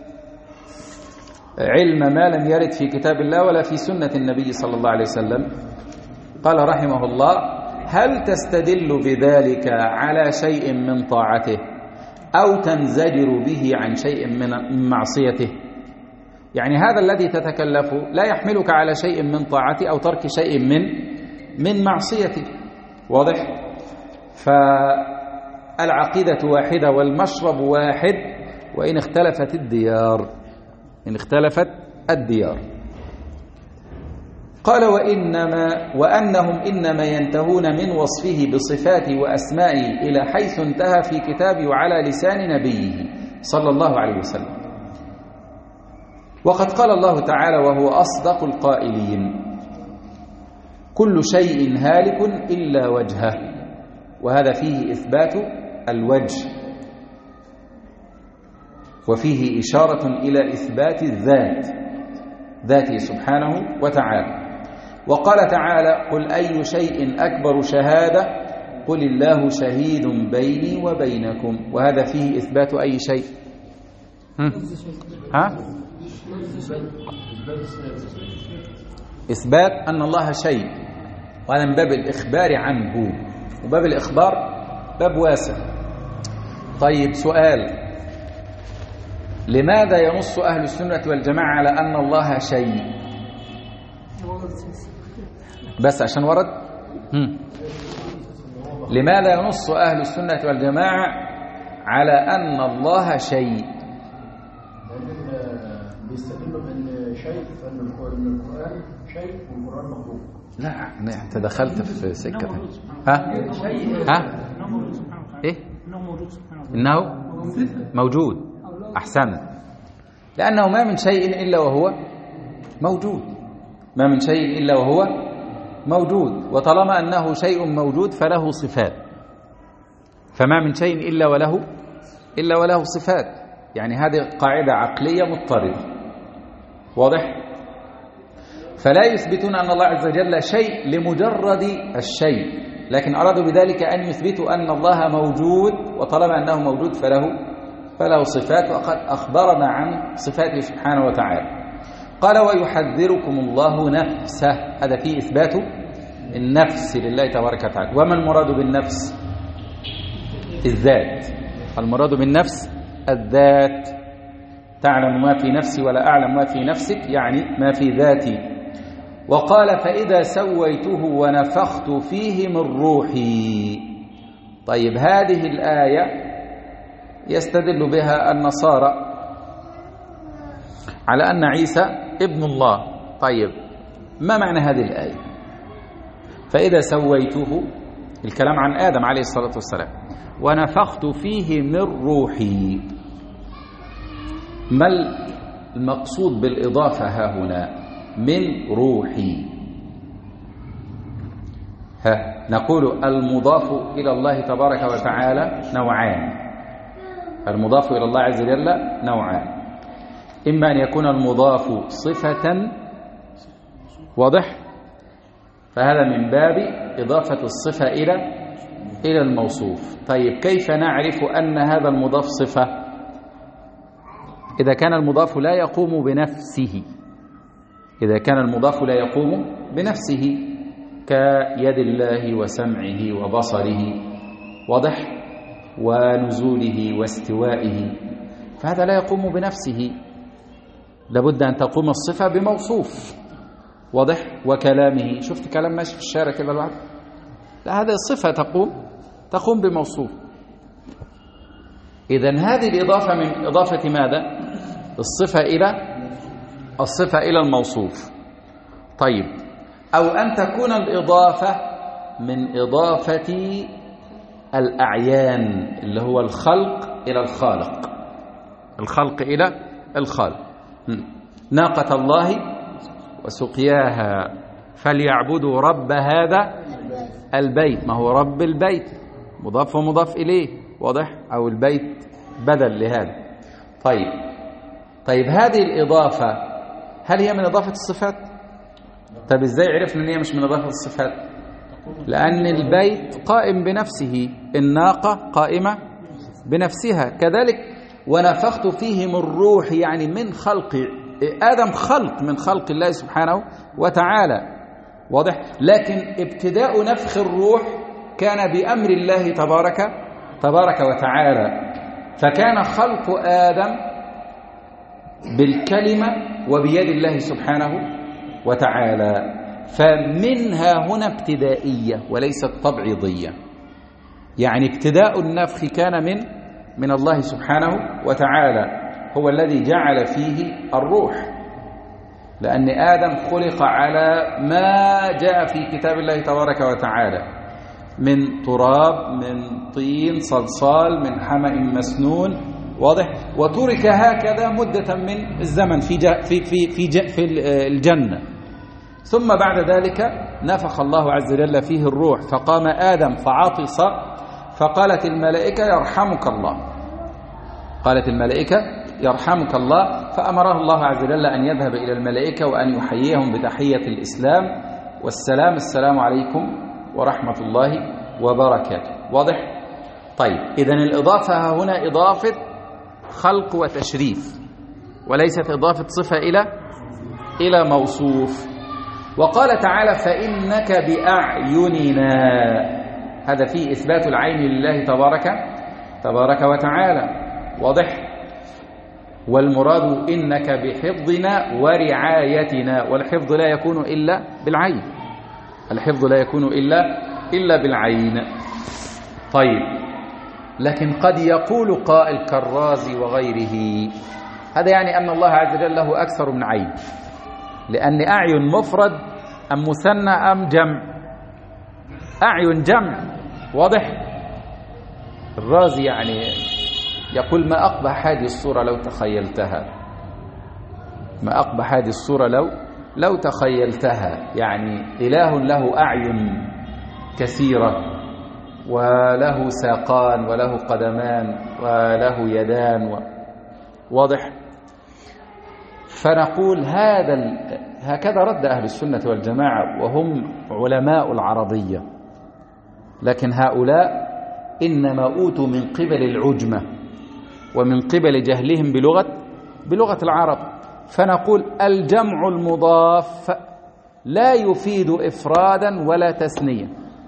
علم ما لم يرد في كتاب الله ولا في سنة النبي صلى الله عليه وسلم؟ قال رحمه الله هل تستدل بذلك على شيء من طاعته أو تنزجر به عن شيء من معصيته؟ يعني هذا الذي تتكلفه لا يحملك على شيء من طاعته أو ترك شيء من من معصيته. واضح؟ فالعقيدة واحدة والمشرب واحد وإن اختلفت الديار، إن اختلفت الديار. قال وإنما وأنهم إنما ينتهون من وصفه بصفاته وأسمائه إلى حيث انتهى في كتابه وعلى لسان نبيه صلى الله عليه وسلم. وقد قال الله تعالى وهو أصدق القائلين كل شيء هالك إلا وجهه، وهذا فيه إثبات الوجه، وفيه إشارة إلى إثبات الذات، ذاته سبحانه وتعالى. وقال تعالى قل أي شيء أكبر شهادة قل الله شهيد بيني وبينكم، وهذا فيه إثبات أي شيء؟ ها؟ إثبات أن الله شيء، وهذا من باب الإخبار عنه، وباب الإخبار باب واسع. طيب سؤال، لماذا ينص أهل السنة والجماعة على أن الله شيء؟ بس عشان ورد؟ هم. لماذا ينص أهل السنة والجماعة على أن الله شيء؟ بيستدلوا بأن شيء، فأن القرآن شيء والقرآن مخلوق. لا أنت دخلت في سكة. ها؟ ها؟ إيه؟ إنه موجود. أحسن، لأنه ما من شيء إلا وهو موجود، ما من شيء إلا وهو موجود، وطالما أنه شيء موجود فله صفات، فما من شيء إلا وله إلا وله صفات، يعني هذه قاعدة عقلية مضطردة. واضح؟ فلا يثبتون أن الله عز وجل شيء لمجرد الشيء، لكن أرادوا بذلك أن يثبتوا أن الله موجود، وطالما أنه موجود فله فله صفات، وقد أخبرنا عن صفاته سبحانه وتعالى. قال ويحذركم الله نفسه، هذا فيه إثبات النفس لله تبارك وتعالى. وما المراد بالنفس؟ الذات. المراد بالنفس الذات. تعلم ما في نفسي ولا أعلم ما في نفسك، يعني ما في ذاتي. وقال فإذا سويته ونفخت فيه من روحي. طيب هذه الآية يستدل بها النصارى على أن عيسى ابن الله. طيب ما معنى هذه الآية؟ فإذا سويته، الكلام عن آدم عليه الصلاة والسلام، ونفخت فيه من روحي. ما المقصود بالإضافة ها هنا؟ من روحي. ها نقول المضاف إلى الله تبارك وتعالى نوعان. المضاف إلى الله عز وجل نوعان، إما أن يكون المضاف صفة، واضح، فهذا من باب إضافة الصفة إلى إلى الموصوف. طيب كيف نعرف أن هذا المضاف صفة؟ إذا كان المضاف لا يقوم بنفسه، إذا كان المضاف لا يقوم بنفسه كيد الله وسمعه وبصره، واضح، ونزوله واستوائه، فهذا لا يقوم بنفسه، لابد أن تقوم الصفة بموصوف، واضح، وكلامه. شفت كلام ماشي في الشارع كده الواحد؟ لا، هذه الصفة تقوم تقوم بموصوف. إذن هذه الإضافة من إضافة ماذا؟ الصفة إلى الصفة إلى الموصوف. طيب، أو أن تكون الإضافة من إضافة الأعيان، اللي هو الخلق إلى الخالق، الخلق إلى الخالق. ناقة الله وسقياها فليعبدوا رب هذا البيت، ما هو رب البيت مضاف ومضاف إليه، واضح، أو البيت بدل لهذا. طيب طيب هذه الإضافة هل هي من إضافة الصفات؟ طيب إزاي عرفنا أن هي مش من إضافة الصفات؟ لأن البيت قائم بنفسه، الناقة قائمة بنفسها. كذلك ونفخت فيه من روح، يعني من خلق آدم، خلق من خلق الله سبحانه وتعالى، واضح. لكن ابتداء نفخ الروح كان بأمر الله تبارك تبارك وتعالى، فكان خلق آدم بالكلمة وبيد الله سبحانه وتعالى، فمنها هنا ابتدائية وليست تبعيضية، يعني ابتداء النفخ كان من من الله سبحانه وتعالى، هو الذي جعل فيه الروح، لأن آدم خلق على ما جاء في كتاب الله تبارك وتعالى من تراب، من طين صلصال، من حمأ مسنون، واضح، وترك هكذا مدة من الزمن في جا في في في, جا في الجنة. ثم بعد ذلك نفخ الله عز وجل فيه الروح، فقام آدم فعطس، فقالت الملائكة يرحمك الله، قالت الملائكة يرحمك الله، فأمره الله عز وجل أن يذهب إلى الملائكة وأن يحييهم بتحية الإسلام والسلام، السلام عليكم ورحمة الله وبركاته، واضح. طيب إذن الإضافة هنا إضافة خلق وتشريف، وليست إضافة صفة إلى إلى موصوف. وقال تعالى فإنك بأعيننا، هذا فيه إثبات العين لله تبارك تبارك وتعالى، واضح. والمراد إنك بحفظنا ورعايتنا، والحفظ لا يكون إلا بالعين، الحفظ لا يكون إلا إلا بالعين. طيب، لكن قد يقول قائل كالرازي وغيره هذا يعني أن الله عز وجل له أكثر من عين، لأن أعين مفرد أم مثنى أم جمع؟ أعين جمع، واضح. الرازي يعني يقول ما أقبح هذه الصورة لو تخيلتها، ما أقبح هذه الصورة لو لو تخيلتها، يعني إله له أعين كثيرة، وله ساقان، وله قدمان، وله يدان، و... واضح. فنقول هذا هكذا رد أهل السنة والجماعة وهم علماء العربية، لكن هؤلاء إنما أوتوا من قبل العجمة ومن قبل جهلهم بلغة بلغة العرب. فنقول الجمع المضاف لا يفيد إفرادا ولا تثنية،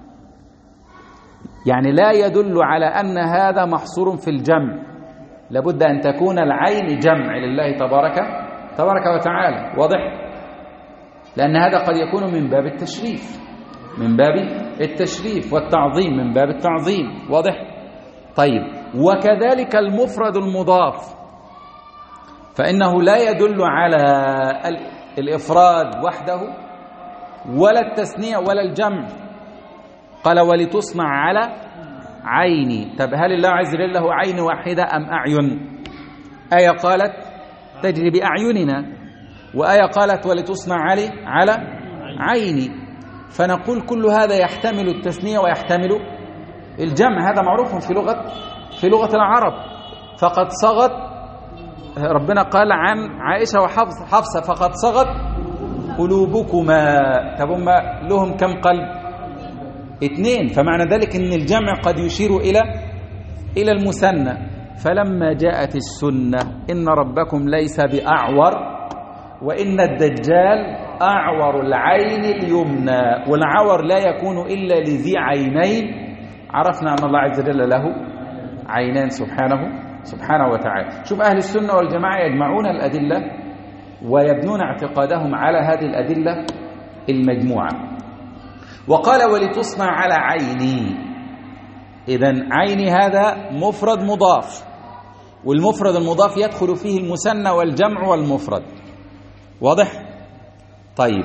يعني لا يدل على أن هذا محصور في الجمع، لابد أن تكون العين جمع لله تبارك تبارك وتعالى. واضح؟ لأن هذا قد يكون من باب التشريف من باب التشريف والتعظيم، من باب التعظيم. واضح؟ طيب، وكذلك المفرد المضاف فإنه لا يدل على الإفراد وحده ولا التثنية ولا الجمع. قال ولتصنع على عيني. طب هل الله عز وجل له عين واحدة أم أعين؟ آية قالت تجري بأعيننا، وآية قالت ولتصنع علي على عيني. فنقول كل هذا يحتمل التثنية ويحتمل الجمع، هذا معروف في لغة في لغة العرب. فقد صغت، ربنا قال عن عائشة وحفصة فقد صغت قلوبكما. طب هم لهم كم قلب؟ اثنين. فمعنى ذلك ان الجمع قد يشير الى الى المثنى. فلما جاءت السنة إن ربكم ليس بأعور وإن الدجال أعور العين اليمنى، والعور لا يكون إلا لذي عينين، عرفنا أن الله عز وجل له عينان سبحانه سبحانه وتعالى. شوف أهل السنة والجماعة يجمعون الأدلة ويبنون اعتقادهم على هذه الأدلة المجموعة. وقال ولتصنع على عيني. إذن عيني هذا مفرد مضاف، والمفرد المضاف يدخل فيه المثنى والجمع والمفرد. واضح؟ طيب.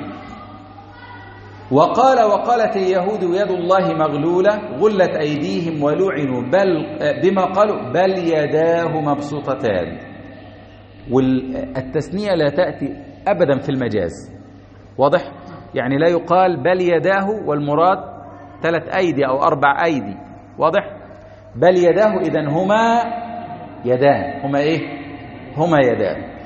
وقال وقالت اليهود يد الله مغلولة غلت أيديهم ولعنوا بل بما قالوا بل يداه مبسوطتان. والتثنية لا تأتي أبدا في المجاز. واضح؟ يعني لا يقال بل يداه والمراد ثلاث أيدي أو أربع أيدي. واضح؟ بل يداه إذن هما يدان. هما إيه؟ هما يدان.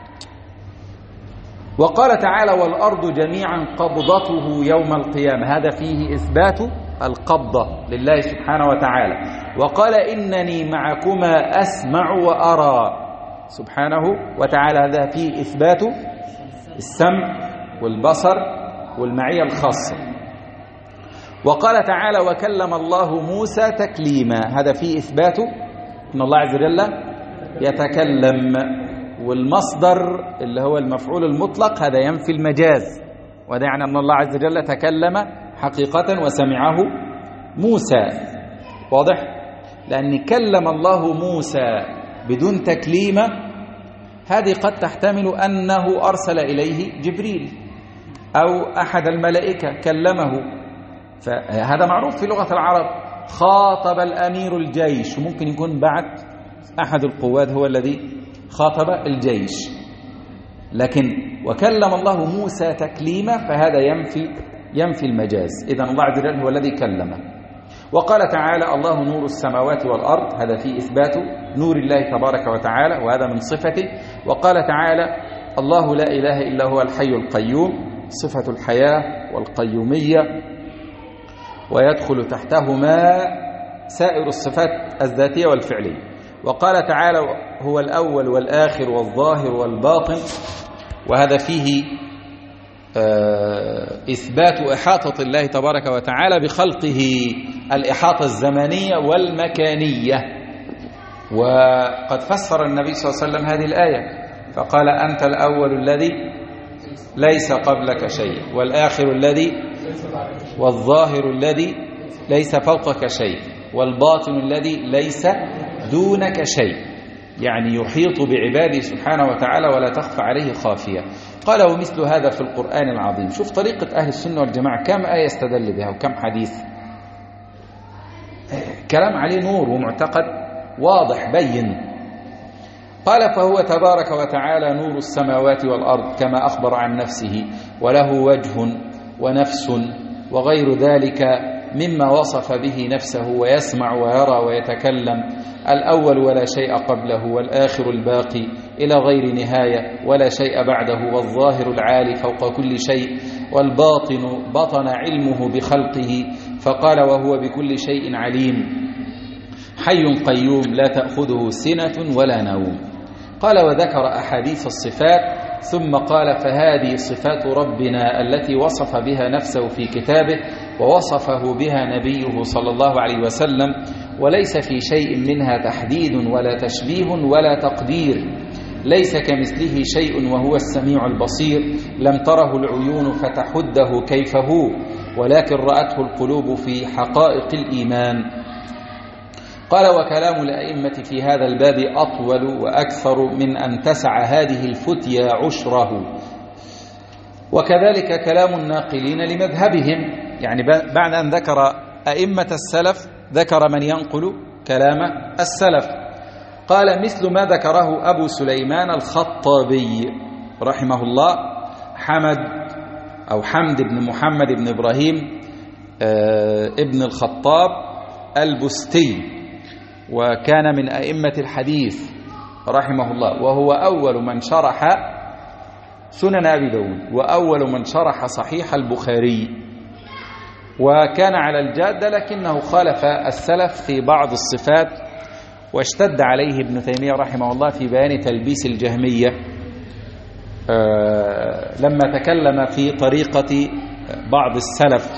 وقال تعالى والأرض جميعا قبضته يوم القيامة، هذا فيه إثبات القبضة لله سبحانه وتعالى. وقال إنني معكما أسمع وأرى سبحانه وتعالى، هذا فيه إثبات السمع والبصر والمعية الخاصة. وقال تعالى وكلم الله موسى تكليما، هذا فيه إثبات أن الله عز وجل يتكلم، والمصدر اللي هو المفعول المطلق هذا ينفي المجاز، وده يعني أن الله عز وجل تكلم حقيقة وسمعه موسى. واضح؟ لأن كلم الله موسى بدون تكليم هذه قد تحتمل أنه أرسل إليه جبريل أو أحد الملائكة كلمه، فهذا معروف في لغة العرب. خاطب الأمير الجيش، وممكن يكون بعد أحد القوات هو الذي خاطب الجيش. لكن وكلم الله موسى تكليما فهذا ينفي ينفي المجاز. إذن الله عز وجل هو الذي كلمه. وقال تعالى الله نور السماوات والأرض، هذا فيه إثبات نور الله تبارك وتعالى وهذا من صفته. وقال تعالى الله لا إله إلا هو الحي القيوم، صفة الحياة والقيومية، ويدخل تحتهما سائر الصفات الذاتية والفعلية. وقال تعالى هو الأول والآخر والظاهر والباطن، وهذا فيه إثبات إحاطة الله تبارك وتعالى بخلقه، الإحاطة الزمنية والمكانية. وقد فسر النبي صلى الله عليه وسلم هذه الآية فقال أنت الأول الذي ليس قبلك شيء، والآخر الذي والظاهر الذي ليس فوقك شيء، والباطن الذي ليس دونك شيء، يعني يحيط بعباده سبحانه وتعالى ولا تخفى عليه خافية. قال ومثل هذا في القرآن العظيم. شوف طريقة أهل السنة والجماعة، كم آية استدل بها وكم حديث، كلام عليه نور ومعتقد واضح بين. قال فهو تبارك وتعالى نور السماوات والأرض كما أخبر عن نفسه، وله وجه ونفس وغير ذلك مما وصف به نفسه، ويسمع ويرى ويتكلم، الأول ولا شيء قبله، والآخر الباقي، إلى غير نهاية ولا شيء بعده، والظاهر العالي فوق كل شيء، والباطن بطن علمه بخلقه، فقال وهو بكل شيء عليم، حي قيوم لا تأخذه سنة ولا نوم. قال وذكر أحاديث الصفات، ثم قال فهذه صفات ربنا التي وصف بها نفسه في كتابه ووصفه بها نبيه صلى الله عليه وسلم، وليس في شيء منها تحديد ولا تشبيه ولا تقدير، ليس كمثله شيء وهو السميع البصير، لم تره العيون فتحده كيف هو، ولكن رأته القلوب في حقائق الإيمان. قال وكلام الأئمة في هذا الباب أطول وأكثر من أن تسع هذه الفتيا عشره، وكذلك كلام الناقلين لمذهبهم. يعني بعد أن ذكر أئمة السلف ذكر من ينقل كلام السلف. قال مثل ما ذكره أبو سليمان الخطابي رحمه الله، حمد أو حمد بن محمد بن إبراهيم ابن الخطاب البستي، وكان من أئمة الحديث رحمه الله، وهو أول من شرح سنن أبي داود وأول من شرح صحيح البخاري، وكان على الجادة لكنه خالف السلف في بعض الصفات، واشتد عليه ابن تيمية رحمه الله في بيان تلبيس الجهمية لما تكلم في طريقة بعض السلف،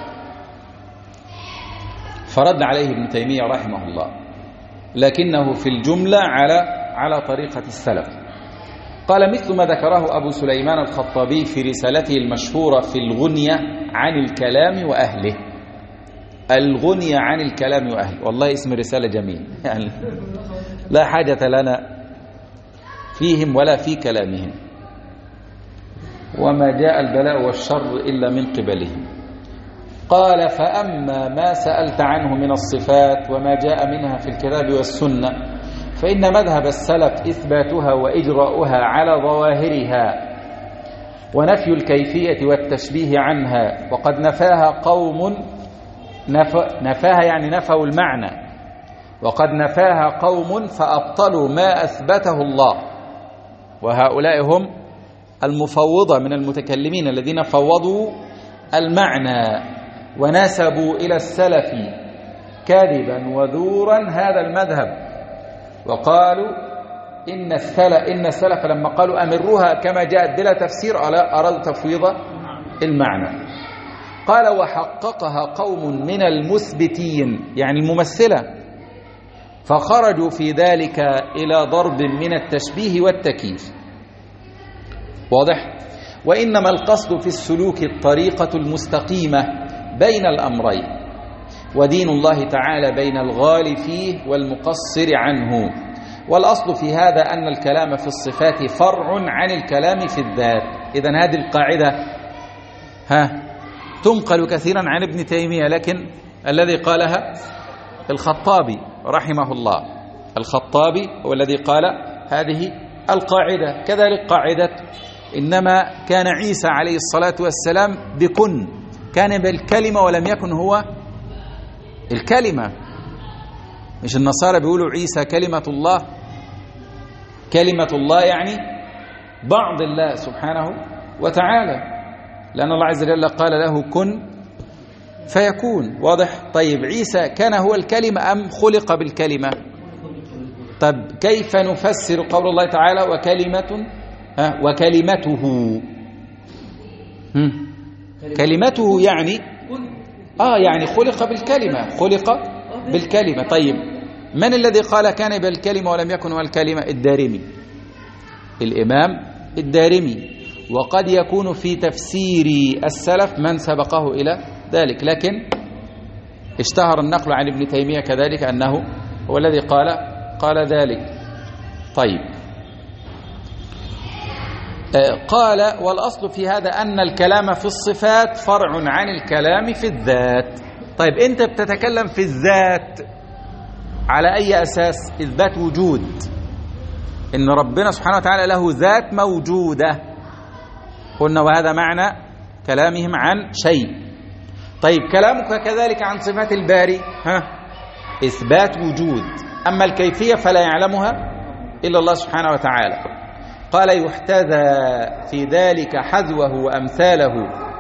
فرد عليه ابن تيمية رحمه الله، لكنه في الجملة على على طريقة السلف. قال مثل ما ذكره أبو سليمان الخطابي في رسالته المشهورة في الغنية عن الكلام وأهله. الغنية عن الكلام وأهله، والله اسم رسالة جميل، يعني لا حاجة لنا فيهم ولا في كلامهم، وما جاء البلاء والشر إلا من قبلهم. قال فأما ما سألت عنه من الصفات وما جاء منها في الكتاب والسنة، فإن مذهب السلف إثباتها وإجراؤها على ظواهرها، ونفي الكيفية والتشبيه عنها، وقد نفاها قوم نف... نفاها يعني نفوا المعنى، وقد نفاها قوم فأبطلوا ما أثبته الله، وهؤلاء هم المفوضة من المتكلمين الذين فوضوا المعنى ونسبوا إلى السلف كذبا وذورا هذا المذهب، وقالوا إن السلف, إن السلف لما قالوا أمروها كما جاءت بلا تفسير أرادوا تفويض المعنى. قال وحققها قوم من المثبتين يعني الممثلة، فخرجوا في ذلك إلى ضرب من التشبيه والتكييف. واضح؟ وإنما القصد في السلوك الطريقة المستقيمة بين الأمرين، ودين الله تعالى بين الغال فيه والمقصر عنه. والأصل في هذا أن الكلام في الصفات فرع عن الكلام في الذات. إذن هذه القاعدة ها تنقل كثيرا عن ابن تيمية، لكن الذي قالها الخطابي رحمه الله، الخطابي هو الذي قال هذه القاعدة. كذلك قاعدة إنما كان عيسى عليه الصلاة والسلام بكن، كان بالكلمة ولم يكن هو الكلمة. مش النصارى بيقولوا عيسى كلمة الله، كلمة الله يعني بعض الله سبحانه وتعالى، لأن الله عز وجل قال له كن فيكون. واضح؟ طيب عيسى كان هو الكلمة أم خلق بالكلمة؟ طب كيف نفسر قول الله تعالى وكلمة ها وكلمته؟ هم. كلمته يعني آه يعني خلق بالكلمة، خلق بالكلمة. طيب من الذي قال كان بالكلمة ولم يكن هو الكلمة؟ الدارمي، الإمام الدارمي. وقد يكون في تفسير السلف من سبقه إلى ذلك، لكن اشتهر النقل عن ابن تيمية كذلك أنه هو الذي قال قال ذلك. طيب قال والأصل في هذا أن الكلام في الصفات فرع عن الكلام في الذات. طيب أنت بتتكلم في الذات على أي أساس؟ إثبات وجود، إن ربنا سبحانه وتعالى له ذات موجودة، قلنا وهذا معنى كلامهم عن شيء. طيب كلامك كذلك عن صفات الباري ها إثبات وجود، أما الكيفية فلا يعلمها إلا الله سبحانه وتعالى. قال يحتذى في ذلك حذوه وأمثاله.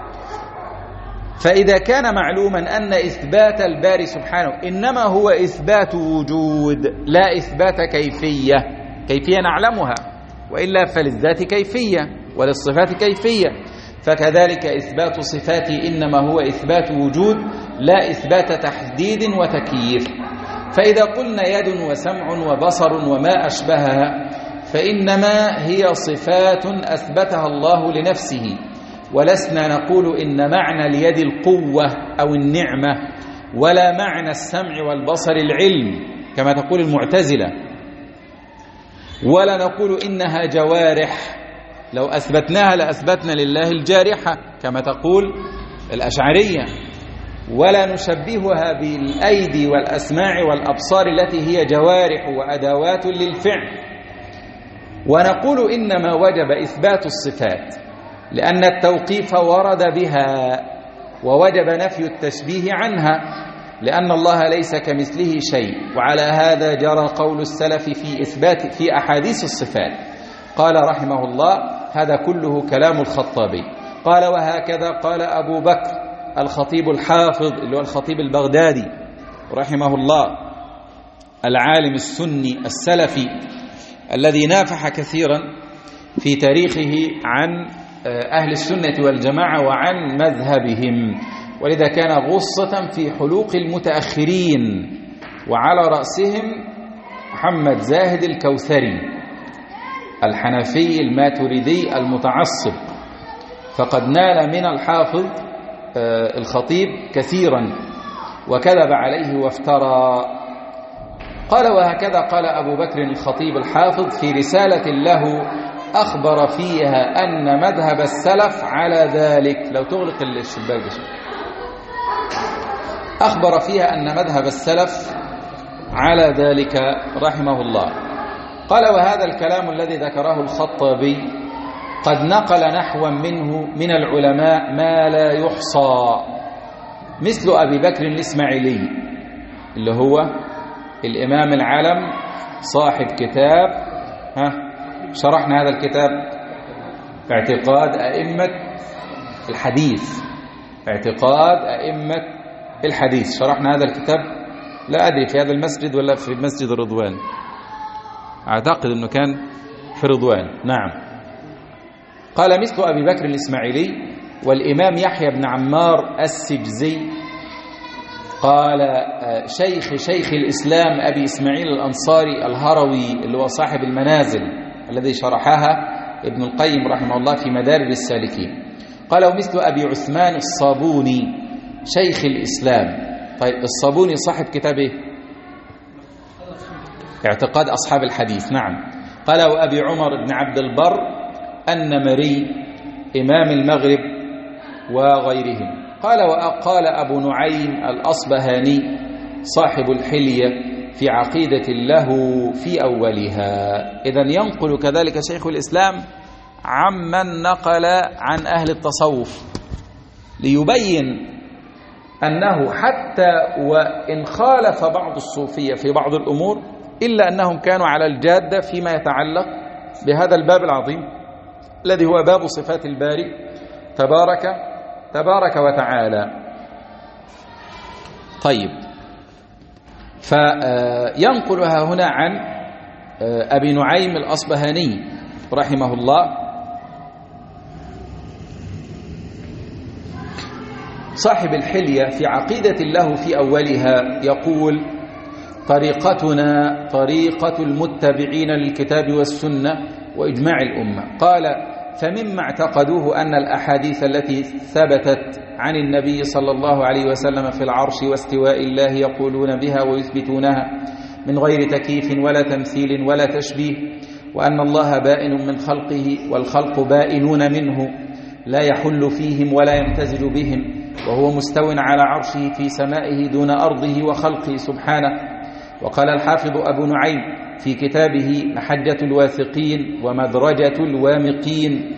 فإذا كان معلوما أن إثبات الباري سبحانه إنما هو إثبات وجود لا إثبات كيفية، كيفية نعلمها، وإلا فللذات كيفية وللصفات كيفية، فكذلك إثبات صفاته إنما هو إثبات وجود لا إثبات تحديد وتكييف. فإذا قلنا يد وسمع وبصر وما أشبهها فإنما هي صفات أثبتها الله لنفسه، ولسنا نقول إن معنى اليد القوة أو النعمة، ولا معنى السمع والبصر العلم كما تقول المعتزلة، ولا نقول إنها جوارح، لو أثبتناها لأثبتنا لله الجارحة كما تقول الأشعرية، ولا نشبهها بالأيدي والأسماع والأبصار التي هي جوارح وأدوات للفعل. ونقول إنما وجب إثبات الصفات لأن التوقيف ورد بها، ووجب نفي التشبيه عنها لأن الله ليس كمثله شيء. وعلى هذا جرى قول السلف في إثبات في أحاديث الصفات. قال رحمه الله: هذا كله كلام الخطابي. قال: وهكذا قال أبو بكر الخطيب الحافظ اللي هو الخطيب البغدادي رحمه الله، العالم السني السلفي الذي نافح كثيرا في تاريخه عن أهل السنة والجماعة وعن مذهبهم، ولذا كان غصة في حلوق المتأخرين، وعلى رأسهم محمد زاهد الكوثري الحنفي الماتريدي المتعصب، فقد نال من الحافظ الخطيب كثيرا وكذب عليه وافترى. قال: وهكذا قال أبو بكر الخطيب الحافظ في رسالة له أخبر فيها أن مذهب السلف على ذلك. لو تغلق الشباك ده. أخبر فيها أن مذهب السلف على ذلك رحمه الله. قال: وهذا الكلام الذي ذكره الخطابي قد نقل نحوا منه من العلماء ما لا يحصى، مثل أبي بكر الإسماعيلي اللي هو الإمام العلم صاحب كتاب، ها شرحنا هذا الكتاب، اعتقاد أئمة الحديث، اعتقاد أئمة الحديث، شرحنا هذا الكتاب لا أدري في هذا المسجد ولا في مسجد رضوان، أعتقد أنه كان في رضوان. نعم. قال: مثل أبي بكر الإسماعيلي والإمام يحيى بن عمار السجزي. قال: شيخ شيخ الإسلام أبي إسماعيل الأنصاري الهروي اللي هو صاحب المنازل الذي شرحها ابن القيم رحمه الله في مدارج السالكين. قال: ومثل أبي عثمان الصابوني شيخ الإسلام. طيب الصابوني صاحب كتابه اعتقاد أصحاب الحديث. نعم. قال: وأبي عمر بن عبد البر النمري إمام المغرب وغيرهم. قال: وقال أبو نعيم الأصبهاني صاحب الحلية في عقيدة له في أولها. إذن ينقل كذلك شيخ الإسلام عمن نقل عن أهل التصوف ليبين أنه حتى وإن خالف بعض الصوفية في بعض الأمور إلا أنهم كانوا على الجادة فيما يتعلق بهذا الباب العظيم الذي هو باب صفات الباري تبارك تبارك وتعالى. طيب، فينقلها هنا عن أبي نعيم الأصبهاني رحمه الله صاحب الحلية في عقيدة له في أولها يقول: طريقتنا طريقة المتبعين للكتاب والسنة وإجماع الأمة. قال: فمما اعتقدوه أن الأحاديث التي ثبتت عن النبي صلى الله عليه وسلم في العرش واستواء الله يقولون بها ويثبتونها من غير تكييف ولا تمثيل ولا تشبيه، وأن الله بائن من خلقه والخلق بائنون منه لا يحل فيهم ولا يمتزج بهم، وهو مستو على عرشه في سمائه دون أرضه وخلقه سبحانه. وقال الحافظ أبو نعيم في كتابه محجة الواثقين ومدرجة الوامقين.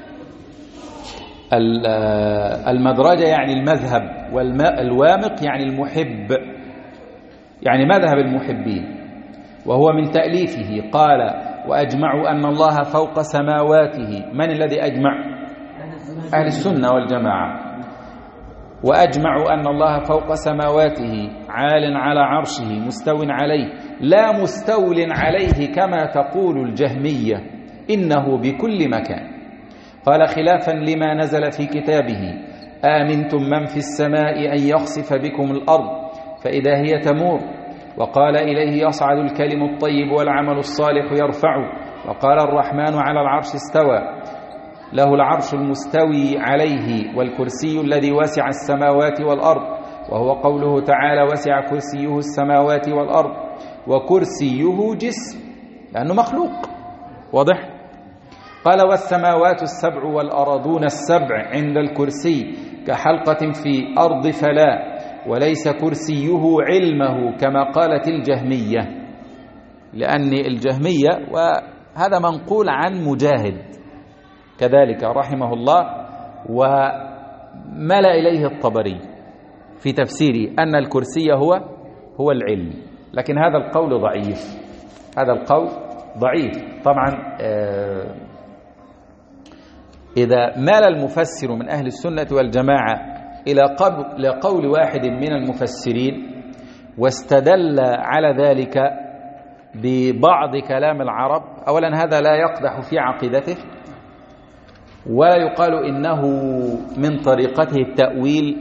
المدرجة يعني المذهب، والوامق يعني المحب، يعني مذهب المحبين، وهو من تأليفه. قال: وأجمعوا أن الله فوق سماواته. من الذي أجمع؟ أهل السنة والجماعة. وأجمعوا أن الله فوق سماواته عال على عرشه مستو عليه لا مستول عليه كما تقول الجهمية إنه بكل مكان. قال خلافا لما نزل في كتابه آمنتم من في السماء أن يخسف بكم الأرض فإذا هي تمور. وقال إليه يصعد الكلم الطيب والعمل الصالح يرفعه. وقال الرحمن على العرش استوى له العرش المستوي عليه والكرسي الذي وسع السماوات والأرض وهو قوله تعالى وسع كرسيه السماوات والأرض وكرسيه جسم لأنه مخلوق. واضح؟ قال والسماوات السبع والأرضون السبع عند الكرسي كحلقة في أرض فلا وليس كرسيه علمه كما قالت الجهمية. لأن الجهمية وهذا منقول عن مجاهد كذلك رحمه الله وملأ إليه الطبري في تفسيره أن الكرسي هو هو العلم. لكن هذا القول ضعيف. هذا القول ضعيف طبعا. آه إذا مال المفسر من أهل السنة والجماعة إلى قول واحد من المفسرين واستدل على ذلك ببعض كلام العرب، أولا هذا لا يقدح في عقيدته ولا يقال إنه من طريقته التأويل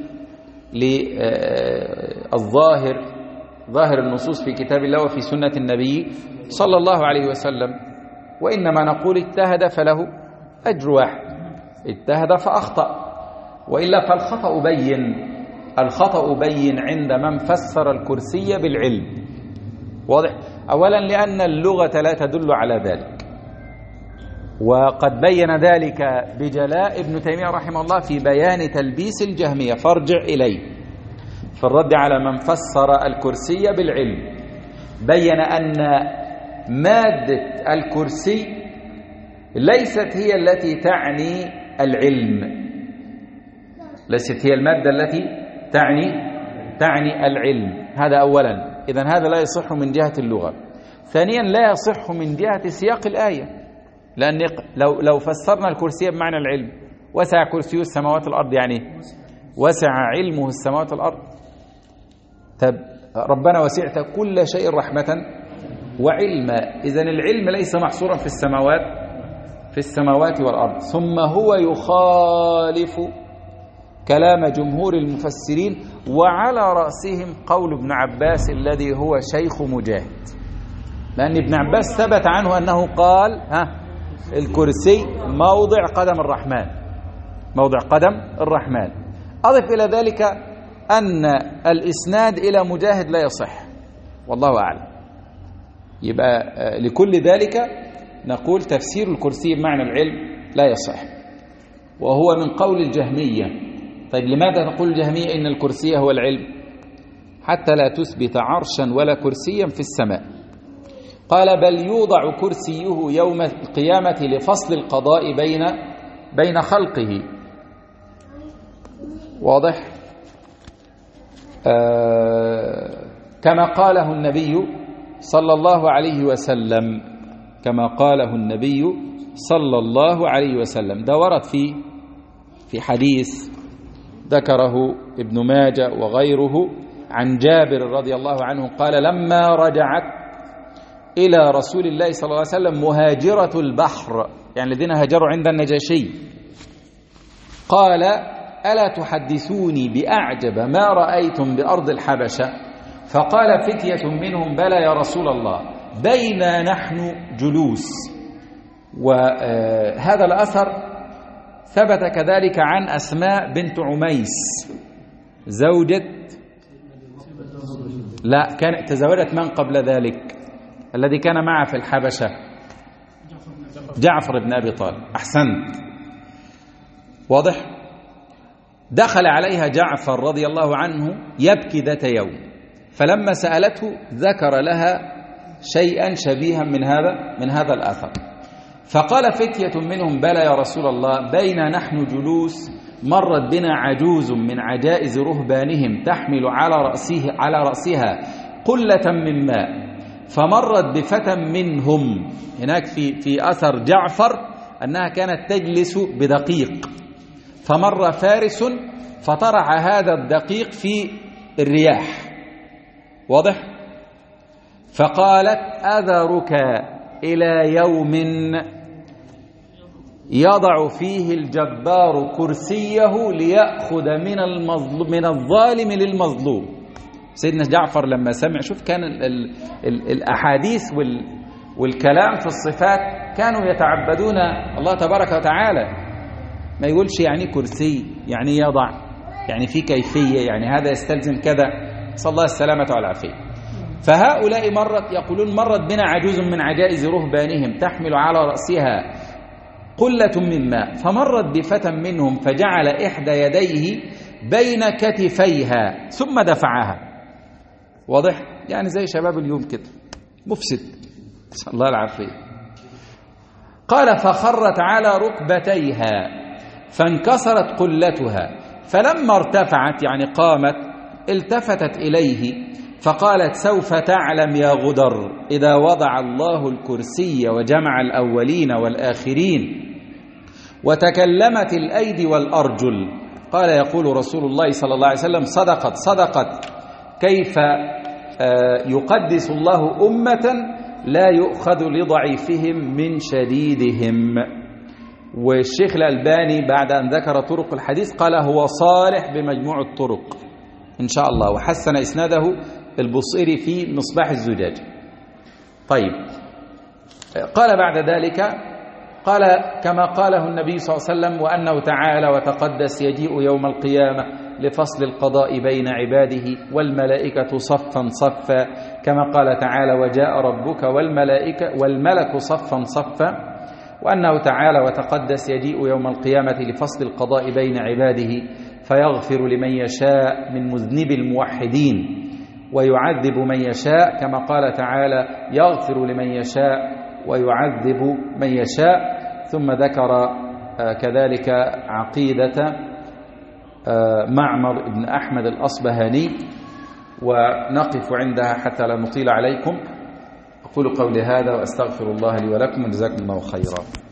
للظاهر ظاهر النصوص في كتاب الله وفي سنة النبي صلى الله عليه وسلم. وإنما نقول اجتهد فله أجر واحد، اجتهد فأخطأ. وإلا فالخطأ بين الخطأ بين عند من فسر الكرسي بالعلم. واضح؟ أولا لأن اللغة لا تدل على ذلك، وقد بين ذلك بجلاء ابن تيمية رحمه الله في بيان تلبيس الجهمية، فارجع إليه في الرد على من فسر الكرسي بالعلم. بين أن مادة الكرسي ليست هي التي تعني العلم، ليست هي المادة التي تعني تعني العلم. هذا أولا. إذن هذا لا يصح من جهة اللغة. ثانيا لا يصح من جهة سياق الآية، لأن لو لو فسرنا الكرسي بمعنى العلم وسع كرسيه السماوات والأرض يعني وسع علمه السماوات والأرض. طب ربنا وسعت كل شيء رحمة وعلما، إذن العلم ليس محصورا في السماوات في السماوات والأرض. ثم هو يخالف كلام جمهور المفسرين وعلى رأسهم قول ابن عباس الذي هو شيخ مجاهد، لأن ابن عباس ثبت عنه أنه قال ها الكرسي موضع قدم الرحمن، موضع قدم الرحمن. أضف إلى ذلك أن الإسناد إلى مجاهد لا يصح والله أعلم. يبقى لكل ذلك نقول تفسير الكرسي بمعنى العلم لا يصح، وهو من قول الجهمية. طيب لماذا نقول الجهمية إن الكرسي هو العلم؟ حتى لا تثبت عرشا ولا كرسيا في السماء. قال بل يوضع كرسيه يوم القيامة لفصل القضاء بين بين خلقه. واضح؟ آه كما قاله النبي صلى الله عليه وسلم، كما قاله النبي صلى الله عليه وسلم. ده ورد في في حديث ذكره ابن ماجه وغيره عن جابر رضي الله عنه قال لما رجعت إلى رسول الله صلى الله عليه وسلم مهاجرة البحر، يعني الذين هاجروا عند النجاشي، قال ألا تحدثوني بأعجب ما رأيتم بأرض الحبشة؟ فقال فتية منهم بلى يا رسول الله بينا نحن جلوس. وهذا الأثر ثبت كذلك عن أسماء بنت عميس زوجة لا كانت تزوجت من قبل ذلك الذي كان معه في الحبشة جعفر بن أبي طالب. أحسنت. واضح؟ دخل عليها جعفر رضي الله عنه يبكي ذات يوم، فلما سألته ذكر لها شيئا شبيها من هذا من هذا الأثر. فقال فتية منهم بلى يا رسول الله بينا نحن جلوس مرت بنا عجوز من عجائز رهبانهم تحمل على رأسه على رأسها قلة من ماء فمرت بفتى منهم. هناك في في أثر جعفر أنها كانت تجلس بدقيق، فمر فارس فطرح هذا الدقيق في الرياح، واضح؟ فقالت أذرك إلى يوم يضع فيه الجبار كرسيه ليأخذ من المظلوم من الظالم للمظلوم. سيدنا جعفر لما سمع، شوف كان ال ال ال الأحاديث وال والكلام في الصفات كانوا يتعبدون الله تبارك وتعالى، ما يقولش يعني كرسي، يعني يضع، يعني في كيفية، يعني هذا يستلزم كذا. صلى الله السلامة والعافية. فهؤلاء مرت يقولون مرت بنا عجوز من عجائز رهبانهم تحمل على رأسها قلة من ماء، فمرت بفتى منهم فجعل إحدى يديه بين كتفيها ثم دفعها. واضح؟ يعني زي شباب اليوم كده، مفسد، صلى الله العافية. قال فخرت على ركبتيها فانكسرت قلتها، فلما ارتفعت يعني قامت التفتت إليه فقالت سوف تعلم يا غدر إذا وضع الله الكرسي وجمع الأولين والآخرين وتكلمت الأيدي والأرجل. قال يقول رسول الله صلى الله عليه وسلم صدقت صدقت كيف يقدس الله أمة لا يؤخذ لضعيفهم من شديدهم. والشيخ الألباني بعد أن ذكر طرق الحديث قال هو صالح بمجموع الطرق إن شاء الله، وحسن إسناده البصيري في مصباح الزجاج. طيب، قال بعد ذلك قال كما قاله النبي صلى الله عليه وسلم وأنه تعالى وتقدس يجيء يوم القيامة لفصل القضاء بين عباده والملائكة صفا صفا، كما قال تعالى وجاء ربك والملائكة والملك صفا صفا، وأنه تعالى وتقدس يجيء يوم القيامة لفصل القضاء بين عباده فيغفر لمن يشاء من مذنب الموحدين ويعذب من يشاء، كما قال تعالى يغفر لمن يشاء ويعذب من يشاء. ثم ذكر كذلك عقيدة معمر بن أحمد الأصبهاني، ونقف عندها حتى لا نطيل عليكم. أقول قولي هذا وأستغفر الله لي ولكم، وجزاكم الله خيرا.